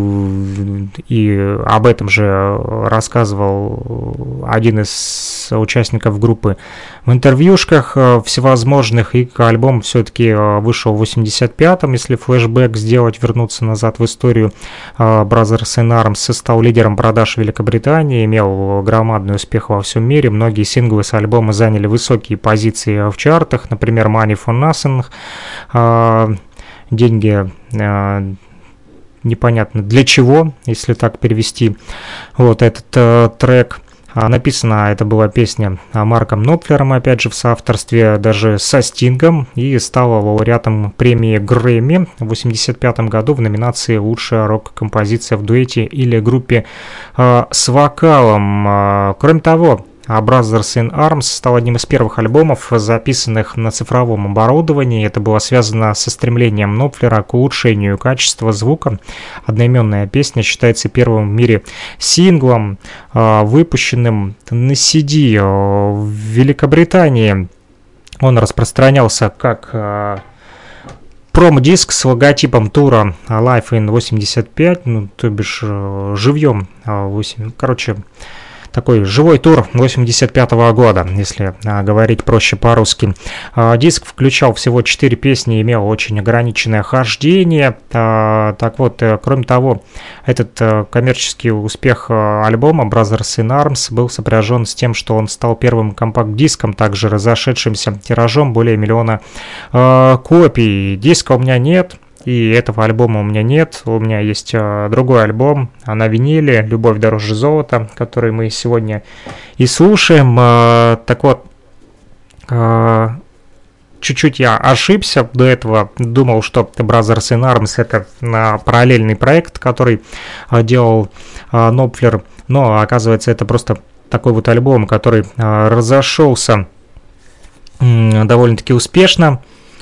и об этом же рассказывал один из участников группы в интервьюшках всевозможных, и альбом все-таки вышел в восемьдесят пятом, если флешбэк сделать, вернуться назад в историю. Brothers in Arms стал лидером продаж в Великобритании, имел громадный успех во всем мире, многие синглы с альбома заняли высокие позиции в чартах, например, Money for Nothing, деньги э, непонятно для чего, если так перевести вот этот э, трек. А, написана это была песня Марком Нопфлером, опять же в соавторстве даже со Стингом, и стала лауреатом премии Грэмми в восемьдесят пятом году в номинации «Лучшая рок-композиция в дуэте или группе э, с вокалом». Э, кроме того, А Brothers in Arms стал одним из первых альбомов, записанных на цифровом оборудовании. Это было связано со стремлением Нопфлера к улучшению качества звука. Одноименная песня считается первым в мире синглом, выпущенным на си ди в Великобритании. Он распространялся как промо-диск с логотипом тура Life in восемьдесят пять, ну, то бишь живьем, восемь, короче, такой живой тур восемьдесят пятого года, если а, говорить проще по-русски. А, диск включал всего четыре песни, имел очень ограниченное хождение. А, так вот, а, кроме того, этот а, коммерческий успех а, альбома Brothers in Arms был сопряжен с тем, что он стал первым компакт-диском, также разошедшимся тиражом более миллиона а, копий. Диска у меня нет. И этого альбома у меня нет. У меня есть э, другой альбом на виниле «Любовь дороже золота», который мы сегодня и слушаем. Э, так вот, э, чуть-чуть я ошибся до этого. Думал, что Brothers in Arms — это э, параллельный проект, который э, делал э, Knopfler. Но, оказывается, это просто такой вот альбом, который э, разошелся э, довольно-таки успешно.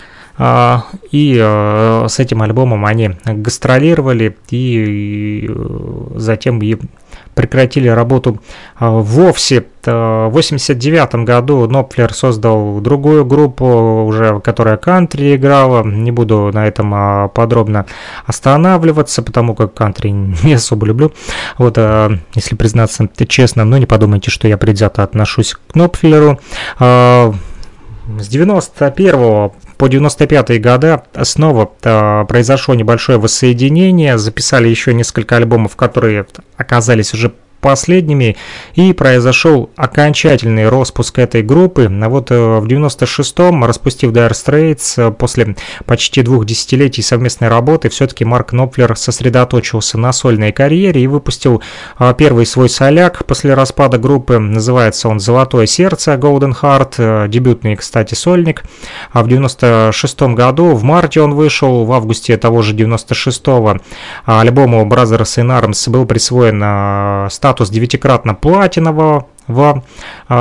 И э, с этим альбомом они гастролировали и, и затем и прекратили работу э, вовсе. В восемьдесят девятом году Knopfler создал другую группу, уже которая кантри играла. Не буду на этом э, подробно останавливаться, потому как кантри не особо люблю. Вот, э, если признаться честно, но не подумайте, что я предвзято отношусь к Knopfler. Э, с девяносто первого по девяносто пятые года снова э, произошло небольшое воссоединение, записали еще несколько альбомов, которые оказались уже последними, и произошел окончательный распуск этой группы. А вот э, в девяносто шестом, распустив Dire Straits, э, после почти двух десятилетий совместной работы, все-таки Марк Knopfler сосредоточился на сольной карьере и выпустил э, первый свой соляк после распада группы. Называется он «Золотое сердце» Golden Heart, э, дебютный, кстати, сольник. А в девяносто шестом году, в марте он вышел, в августе того же девяносто шестого альбому Brothers in Arms был присвоен э, статус статус девятикратно платинового. В, э,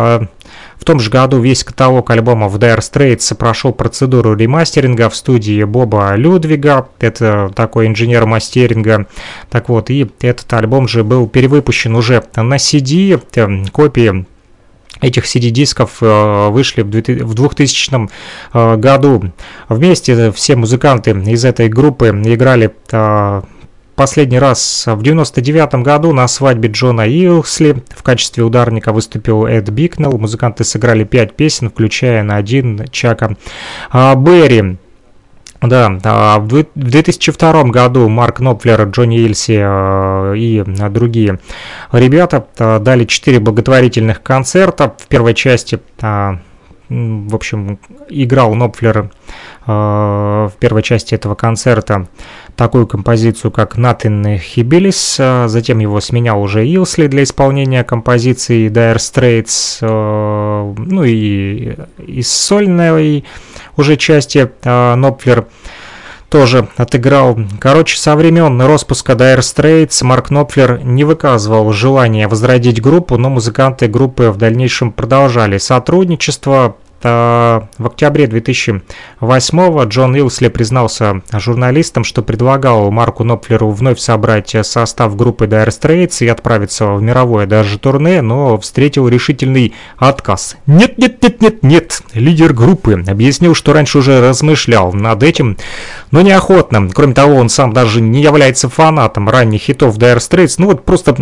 в том же году весь каталог альбомов Dire Straits прошел процедуру ремастеринга в студии Боба Людвига. Это такой инженер мастеринга. Так вот, и этот альбом же был перевыпущен уже на си ди. Копии этих си ди-дисков э, вышли в двухтысячном э, году. Вместе все музыканты из этой группы играли э, последний раз в девяносто девятом году на свадьбе Джона Илсли. В качестве ударника выступил Эд Бикнелл. Музыканты сыграли пять песен, включая на один Чака а, Берри. Да, а в две тысячи втором году Марк Knopfler, Джонни Илси а, и а, другие ребята а, дали четыре благотворительных концерта. В первой части, а, в общем, играл Knopfler а, в первой части этого концерта такую композицию, как Nothing Hillbillies. Затем его сменял уже Илсли для исполнения композиции Dire Straits. Ну и из сольной уже части Knopfler тоже отыграл. Короче, со времен распуска Dire Straits Марк Knopfler не выказывал желания возродить группу, но музыканты группы в дальнейшем продолжали сотрудничество. В октябре две тысячи восьмого Джон Илсли признался журналистам, что предлагал Марку Knopflerу вновь собрать состав группы Dire Straits и отправиться в мировое даже турне, но встретил решительный отказ. Нет, нет, нет, нет, нет. Лидер группы объяснил, что раньше уже размышлял над этим, но неохотно. Кроме того, он сам даже не является фанатом ранних хитов Dire Straits. Ну вот просто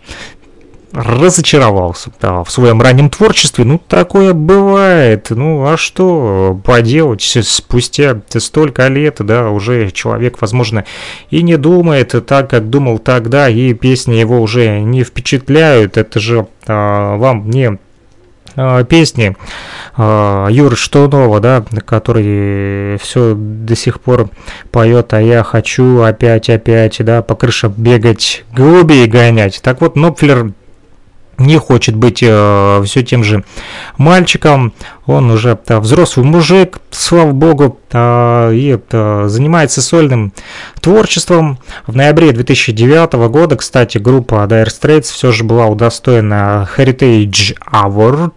разочаровался, да, в своем раннем творчестве. Ну, такое бывает. Ну, а что поделать? Спустя столько лет, да, уже человек, возможно, и не думает так, как думал тогда, и песни его уже не впечатляют. Это же а, вам не а, песни а, Юры Штунова, да, который все до сих пор поет: а я хочу опять, опять, да, по крышам бегать, голубей гонять. Так вот, Knopfler не хочет быть э, все тем же мальчиком. Он уже э, взрослый мужик, слава богу, э, и э, занимается сольным творчеством. В ноябре две тысячи девятого года, кстати, группа Dire Straits все же была удостоена Heritage Award.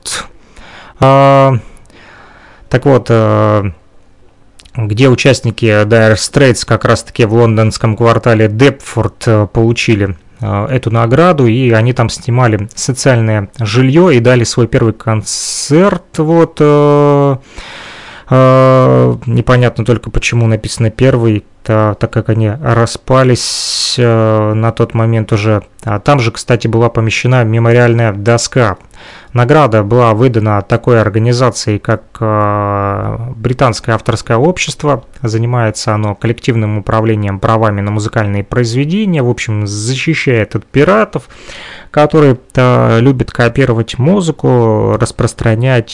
Э, так вот, э, где участники Dire Straits как раз-таки в лондонском квартале Депфорд э, получили эту награду, и они там снимали социальное жилье и дали свой первый концерт вот э, Непонятно только, почему написано первый, так как они распались на тот момент уже. А там же, кстати, была помещена мемориальная доска. Награда была выдана такой организацией, как Британское авторское общество. Занимается оно коллективным управлением правами на музыкальные произведения. В общем, защищает от пиратов, которые любят копировать музыку, распространять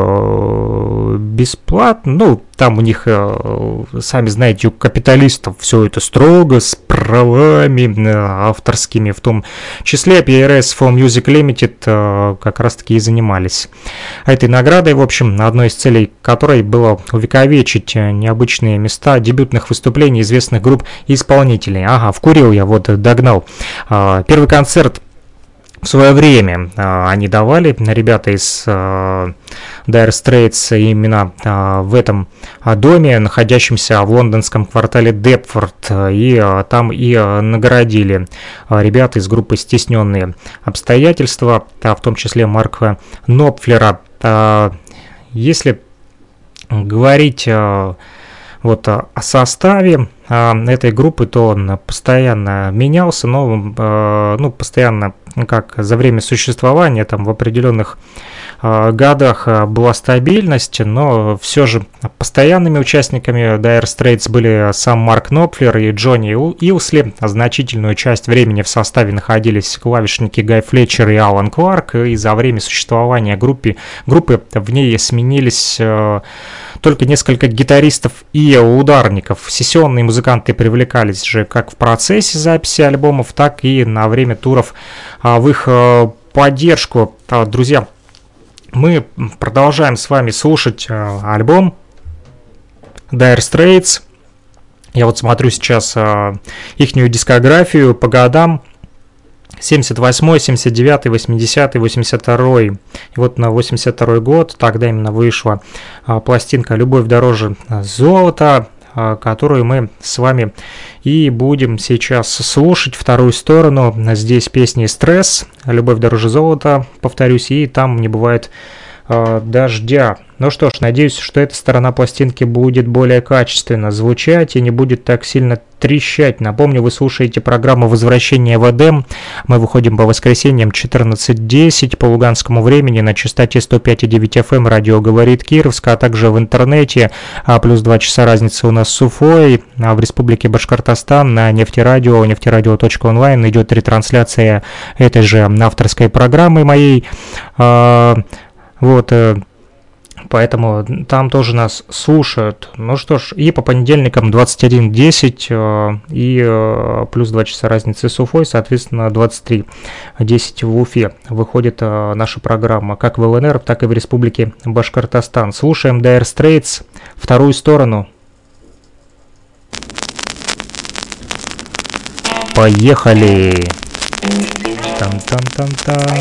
ее бесплатно. Ну, там у них, сами знаете, у капиталистов все это строго, с правами авторскими, в том числе пи ар эс for Music Limited как раз-таки и занимались этой наградой. В общем, одной из целей которой было увековечить необычные места дебютных выступлений известных групп и исполнителей. Ага, вкурил я, вот догнал. Первый концерт в свое время а, они давали, ребята из а, Dire Straits, именно а, в этом а, доме, находящемся в лондонском квартале Депфорд, и а, там и а, наградили а, ребята из группы «Стесненные обстоятельства», а, в том числе Марка Нопфлера. А, если говорить а, вот о составе этой группы, то он постоянно менялся, но ну, постоянно, как за время существования, там в определенных годах была стабильность, но все же постоянными участниками Dire Straits были сам Марк Нопфлер и Джонни Илсли. Значительную часть времени в составе находились клавишники Гай Флетчер и Алан Кларк, и за время существования группы, группы в ней сменились только несколько гитаристов и ударников. Сессионные музыканты привлекались же как в процессе записи альбомов, так и на время туров в их поддержку. Друзья, мы продолжаем с вами слушать альбом Dire Straits. Я вот смотрю сейчас ихнюю дискографию по годам. семьдесят восьмой, семьдесят девятый, восьмидесятый, восемьдесят второй. И вот на восемьдесят второй год тогда именно вышла а, пластинка «Любовь дороже золота», а, которую мы с вами и будем сейчас слушать. Вторую сторону. Здесь песни «Стресс», «Любовь дороже золота», повторюсь, и «Там не бывает а, дождя». Ну что ж, надеюсь, что эта сторона пластинки будет более качественно звучать и не будет так сильно трещать. Напомню, вы слушаете программу «Возвращение в Эдем». Мы выходим по воскресеньям четырнадцать десять по луганскому времени на частоте сто пять и девять эф эм «Радио говорит Кировск», а также в интернете. А плюс два часа разницы у нас с Уфой. А в Республике Башкортостан на нефтерадио, нефтерадио точка онлайн идет ретрансляция этой же авторской программы моей. А, вот... Поэтому там тоже нас слушают. Ну что ж, и по понедельникам двадцать один десять и плюс два часа разницы с Уфой, соответственно, двадцать три десять в Уфе выходит наша программа как в эл эн эр, так и в Республике Башкортостан. Слушаем Dire Straits, вторую сторону. Поехали! Там-там-там-там.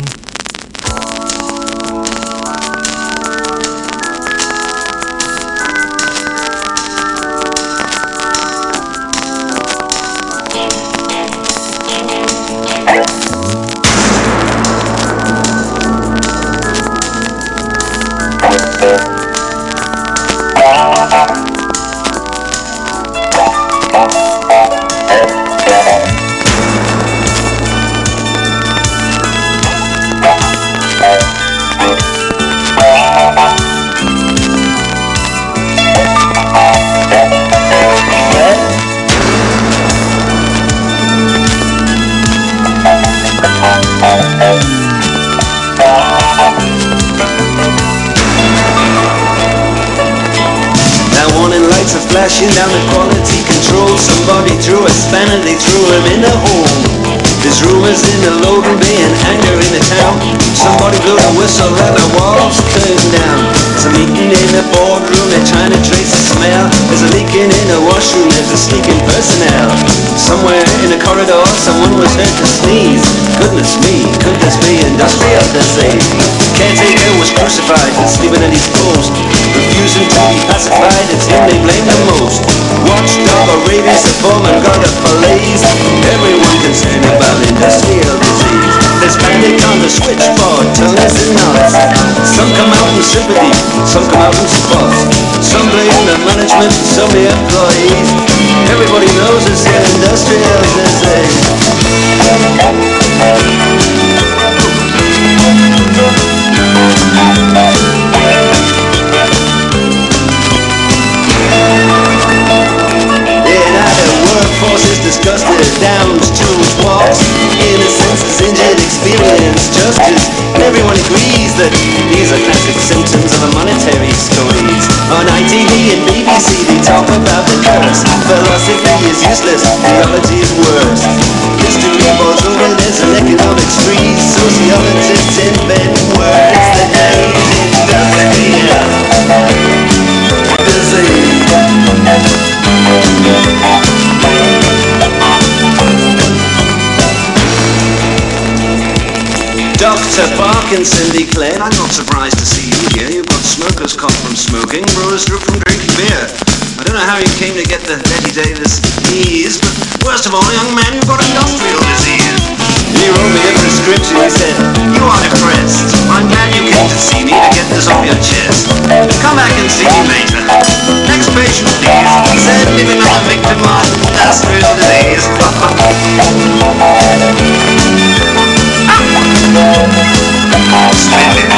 Flashing down the quality control. Somebody threw a spanner, they threw him in the hole. There's rumors in the Logan Bay and anger in the town. Somebody blew the whistle and the walls turned down. There's a meeting in the boardroom, they're trying to trace the smell. There's a leaking in the washroom, there's a sneaking personnel. Somewhere in the corridor, someone was heard to sneeze. Goodness me, could this be industrial disease? Caretaker was crucified and sleeping at his post, refusing to be pacified, it's him they blame the most. Watchdog or rabies, the foreman got a police. Everyone concerned about industrial disease. There's panic on the switchboard, tongues and knots. Some come out in sympathy, some come out in support. Some blame the management, some the employees. Everybody knows it's the industrial disease. Workforce is disgusted, downs, tools, walks. Innocence is injured, experience justice. Everyone agrees that these are classic symptoms of a monetary squeeze. On I T V and B B C they talk about the curse. Philosophy is useless, theology is worse. History falls over, there's an economic freeze. Sociologists invent words that age industrial disease. Doctor Parkinson declared, I'm not surprised to see you here. You've got smoker's cough from smoking, brewer's droop from drinking beer. I don't know how you came to get the Betty Davis knees, but worst of all, young man, you've got industrial disease. He wrote me a prescription, he said, you are depressed. I'm glad you came to see me to get this off your chest. Come back and see me later. Next patient, please. He said, living on a victim of industrial disease. Splendid.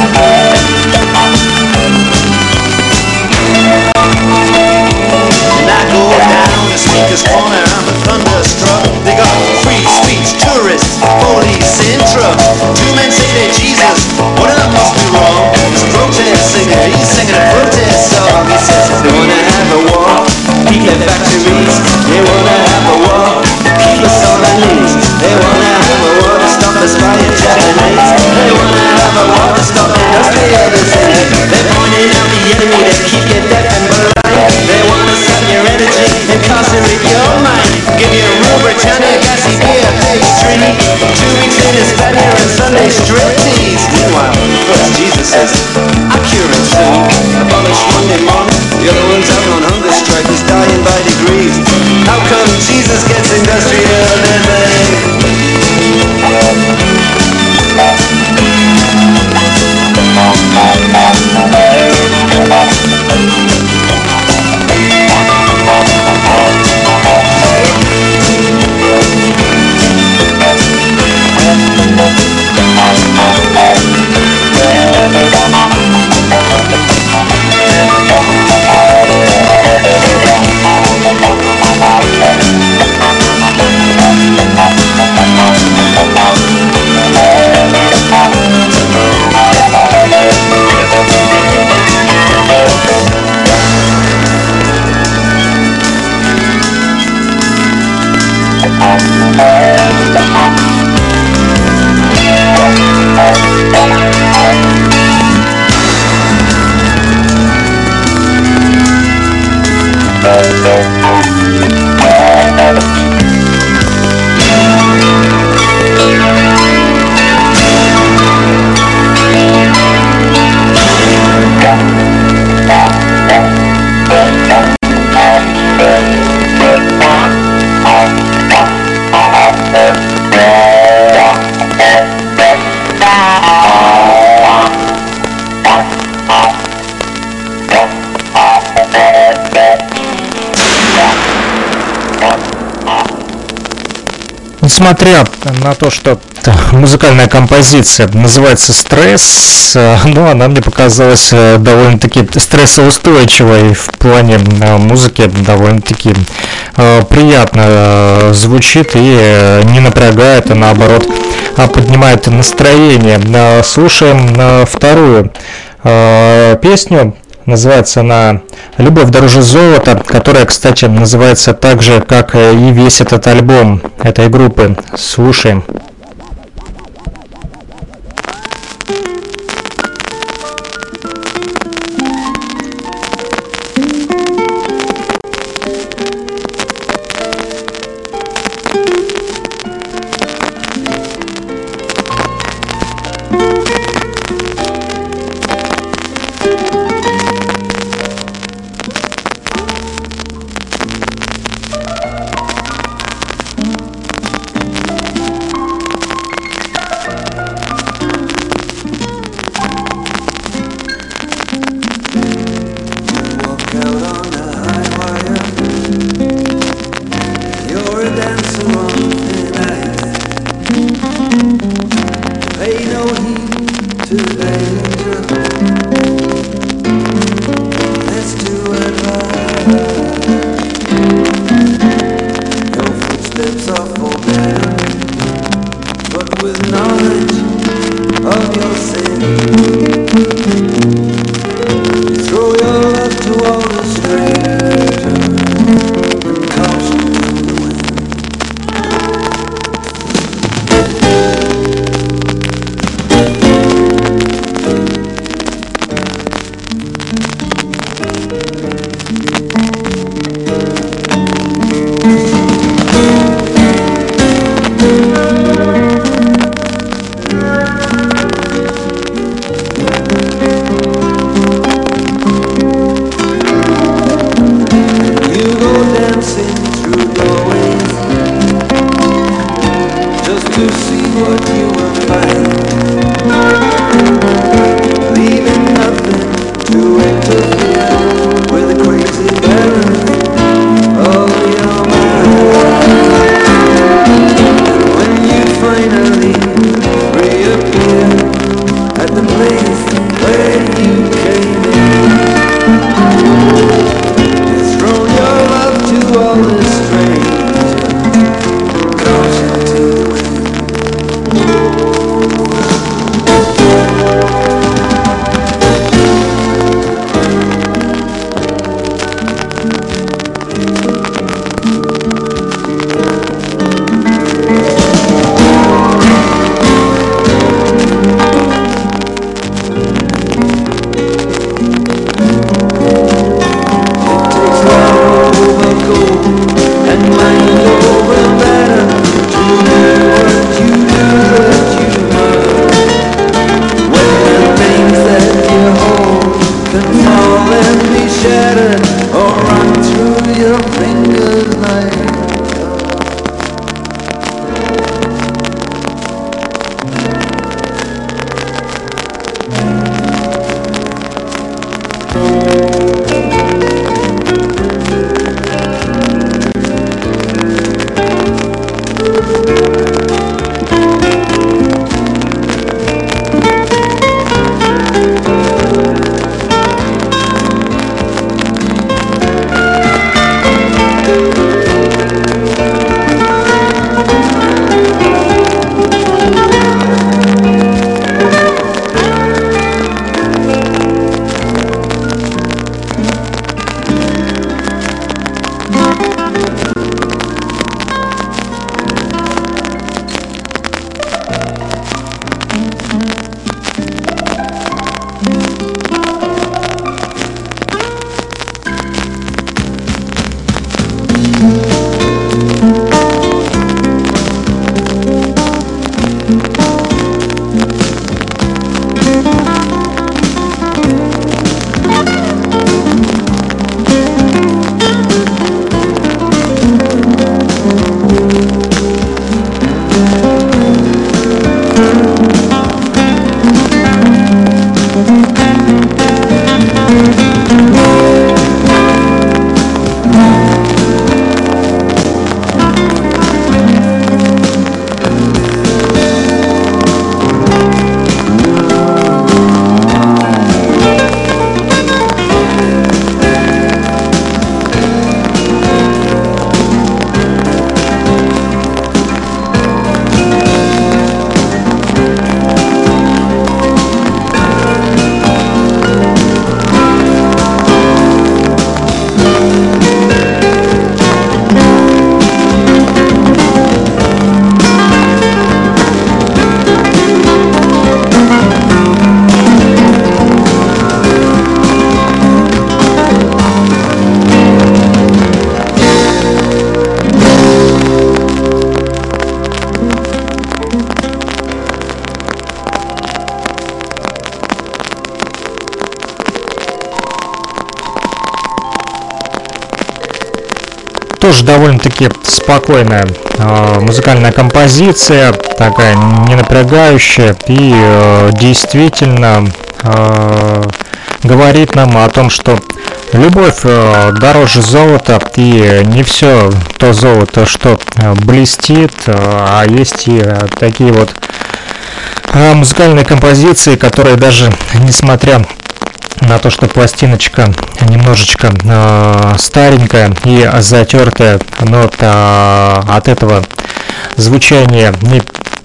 And I go down the speaker's corner, I'm a thunderstruck. They got free speech, tourists, police, intro. Two men say they're Jesus, one of them must be wrong. This protest singer, he's singing a protest song. He says they wanna have a war, keep their factories. They wanna have a war, keep us on our knees. They wanna have a war to stop us buying Japanese. They wanna have a war to stop industrial disease. They're pointing out the enemy that keep you deaf and blind. They wanna suck your energy, incarcerate your mind. Give you Rule Britannia, gassy beer, pastry. Two weeks in Hispania and Sunday strip teas. Meanwhile, first Jesus says, I'll cure it soon. Abolish Monday morning. The other one's out on hunger strike, he's dying by degrees. How come Jesus gets industrial disease? Несмотря на то, что музыкальная композиция называется «Стресс», но она мне показалась довольно-таки стрессоустойчивой в плане музыки, довольно-таки приятно звучит и не напрягает, а наоборот поднимает настроение. Слушаем вторую песню. Называется она «Любовь дороже золота», которая, кстати, называется так же, как и весь этот альбом этой группы. Слушаем. Тоже довольно-таки спокойная э, музыкальная композиция, такая не напрягающая и э, действительно э, говорит нам о том, что любовь э, дороже золота, и не все то золото, что э, блестит, э, а есть и э, такие вот э, музыкальные композиции, которые даже, несмотря на то, что пластиночка немножечко э, старенькая и затертая, но э, от этого звучание не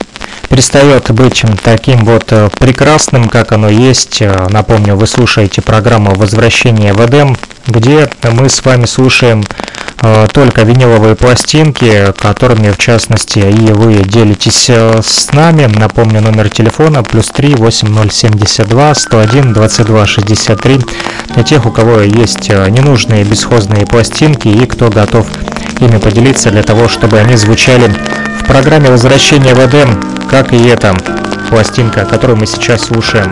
перестает быть таким вот прекрасным, как оно есть. Напомню, вы слушаете программу «Возвращение в Эдем», где мы с вами слушаем э, только виниловые пластинки, которыми, в частности, и вы делитесь с нами. Напомню, номер телефона плюс три восемь ноль семьдесят два сто один двадцать два шестьдесят три для тех, у кого есть ненужные бесхозные пластинки и кто готов ими поделиться для того, чтобы они звучали в программе «Возвращение в Эдем», как и эта пластинка, которую мы сейчас слушаем.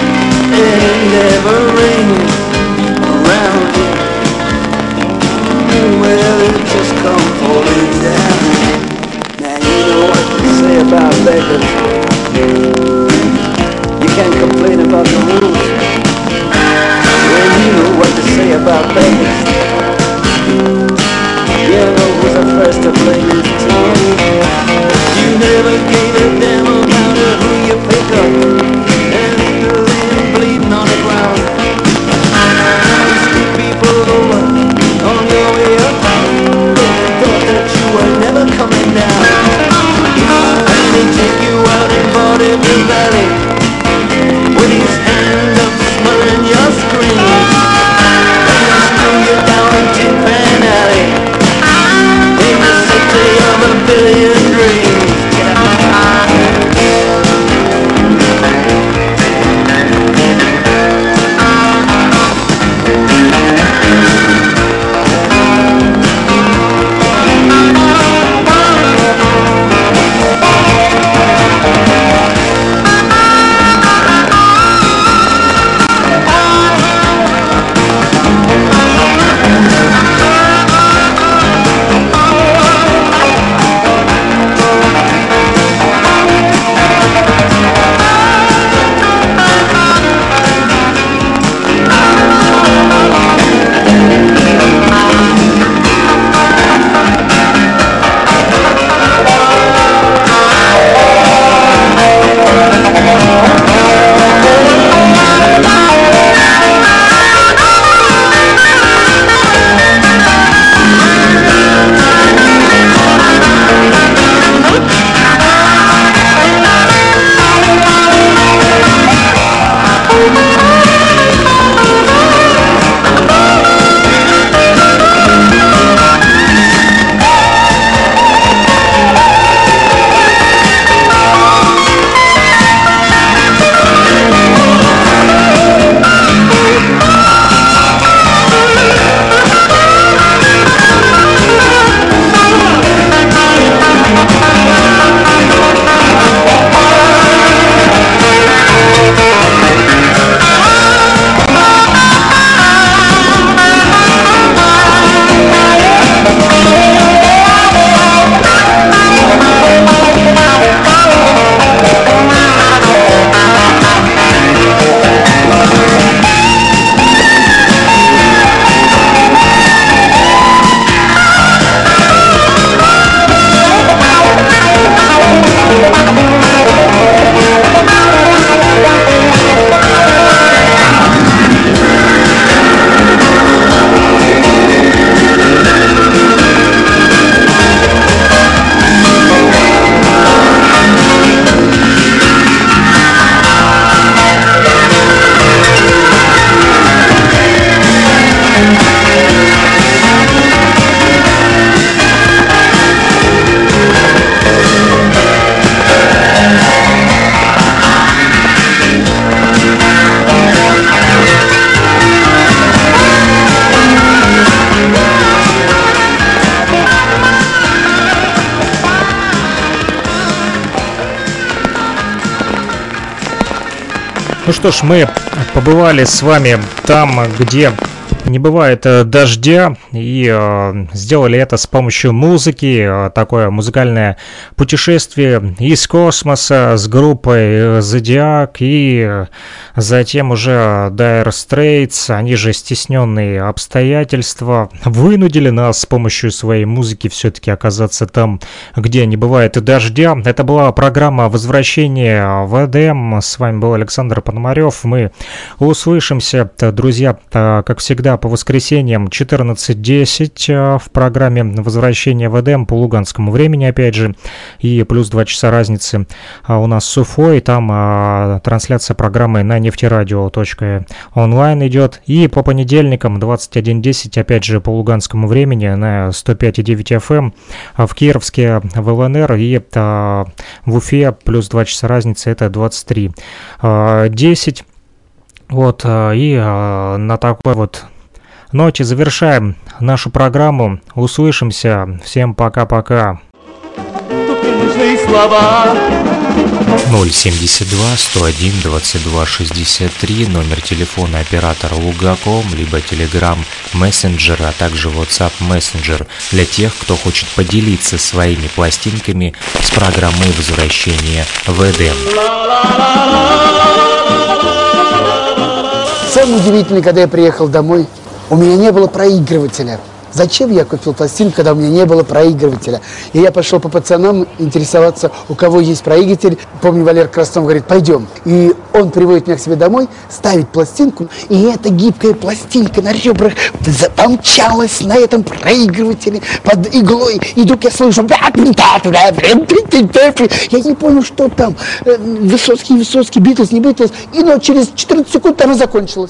Never rings around here. Ну что ж, мы побывали с вами там, где не бывает э, дождя, и э, сделали это с помощью музыки, э, такое музыкальное путешествие из космоса с группой э, Zodiac, и э, затем уже Dire Straits, они же стесненные обстоятельства, вынудили нас с помощью своей музыки все-таки оказаться там, где не бывает дождя. Это была программа «Возвращение в Эдем». С вами был Александр Пономарев. Мы услышимся, друзья, как всегда, по воскресеньям четырнадцать десять в программе «Возвращение в Эдем» по луганскому времени, опять же, и плюс два часа разницы у нас с Уфой, там а, трансляция программы на нефтерадио точка онлайн идет, и по понедельникам двадцать один десять, опять же, по луганскому времени на сто пять и девять эф эм в Кировске, в эл эн эр, и а, в Уфе плюс два часа разницы, это двадцать три десять. Вот, и а, на такой вот ноте завершаем нашу программу. Услышимся. Всем пока-пока. ноль семьдесят два сто один двадцать два шестьдесят три, номер телефона оператора Лугаком, либо Telegram Messenger, а также WhatsApp Messenger для тех, кто хочет поделиться своими пластинками с программой «Возвращение в Эдем». Самое удивительное, когда я приехал домой, у меня не было проигрывателя. Зачем я купил пластинку, когда у меня не было проигрывателя? И я пошел по пацанам интересоваться, у кого есть проигрыватель. Помню, Валер Краснов говорит, пойдем. И он приводит меня к себе домой, ставит пластинку, и эта гибкая пластинка на ребрах помчалась на этом проигрывателе под иглой. И вдруг я слышу... Я не понял, что там. Высоцкий, Высоцкий, Битлз, не Битлз. И но через четырнадцать секунд она закончилась.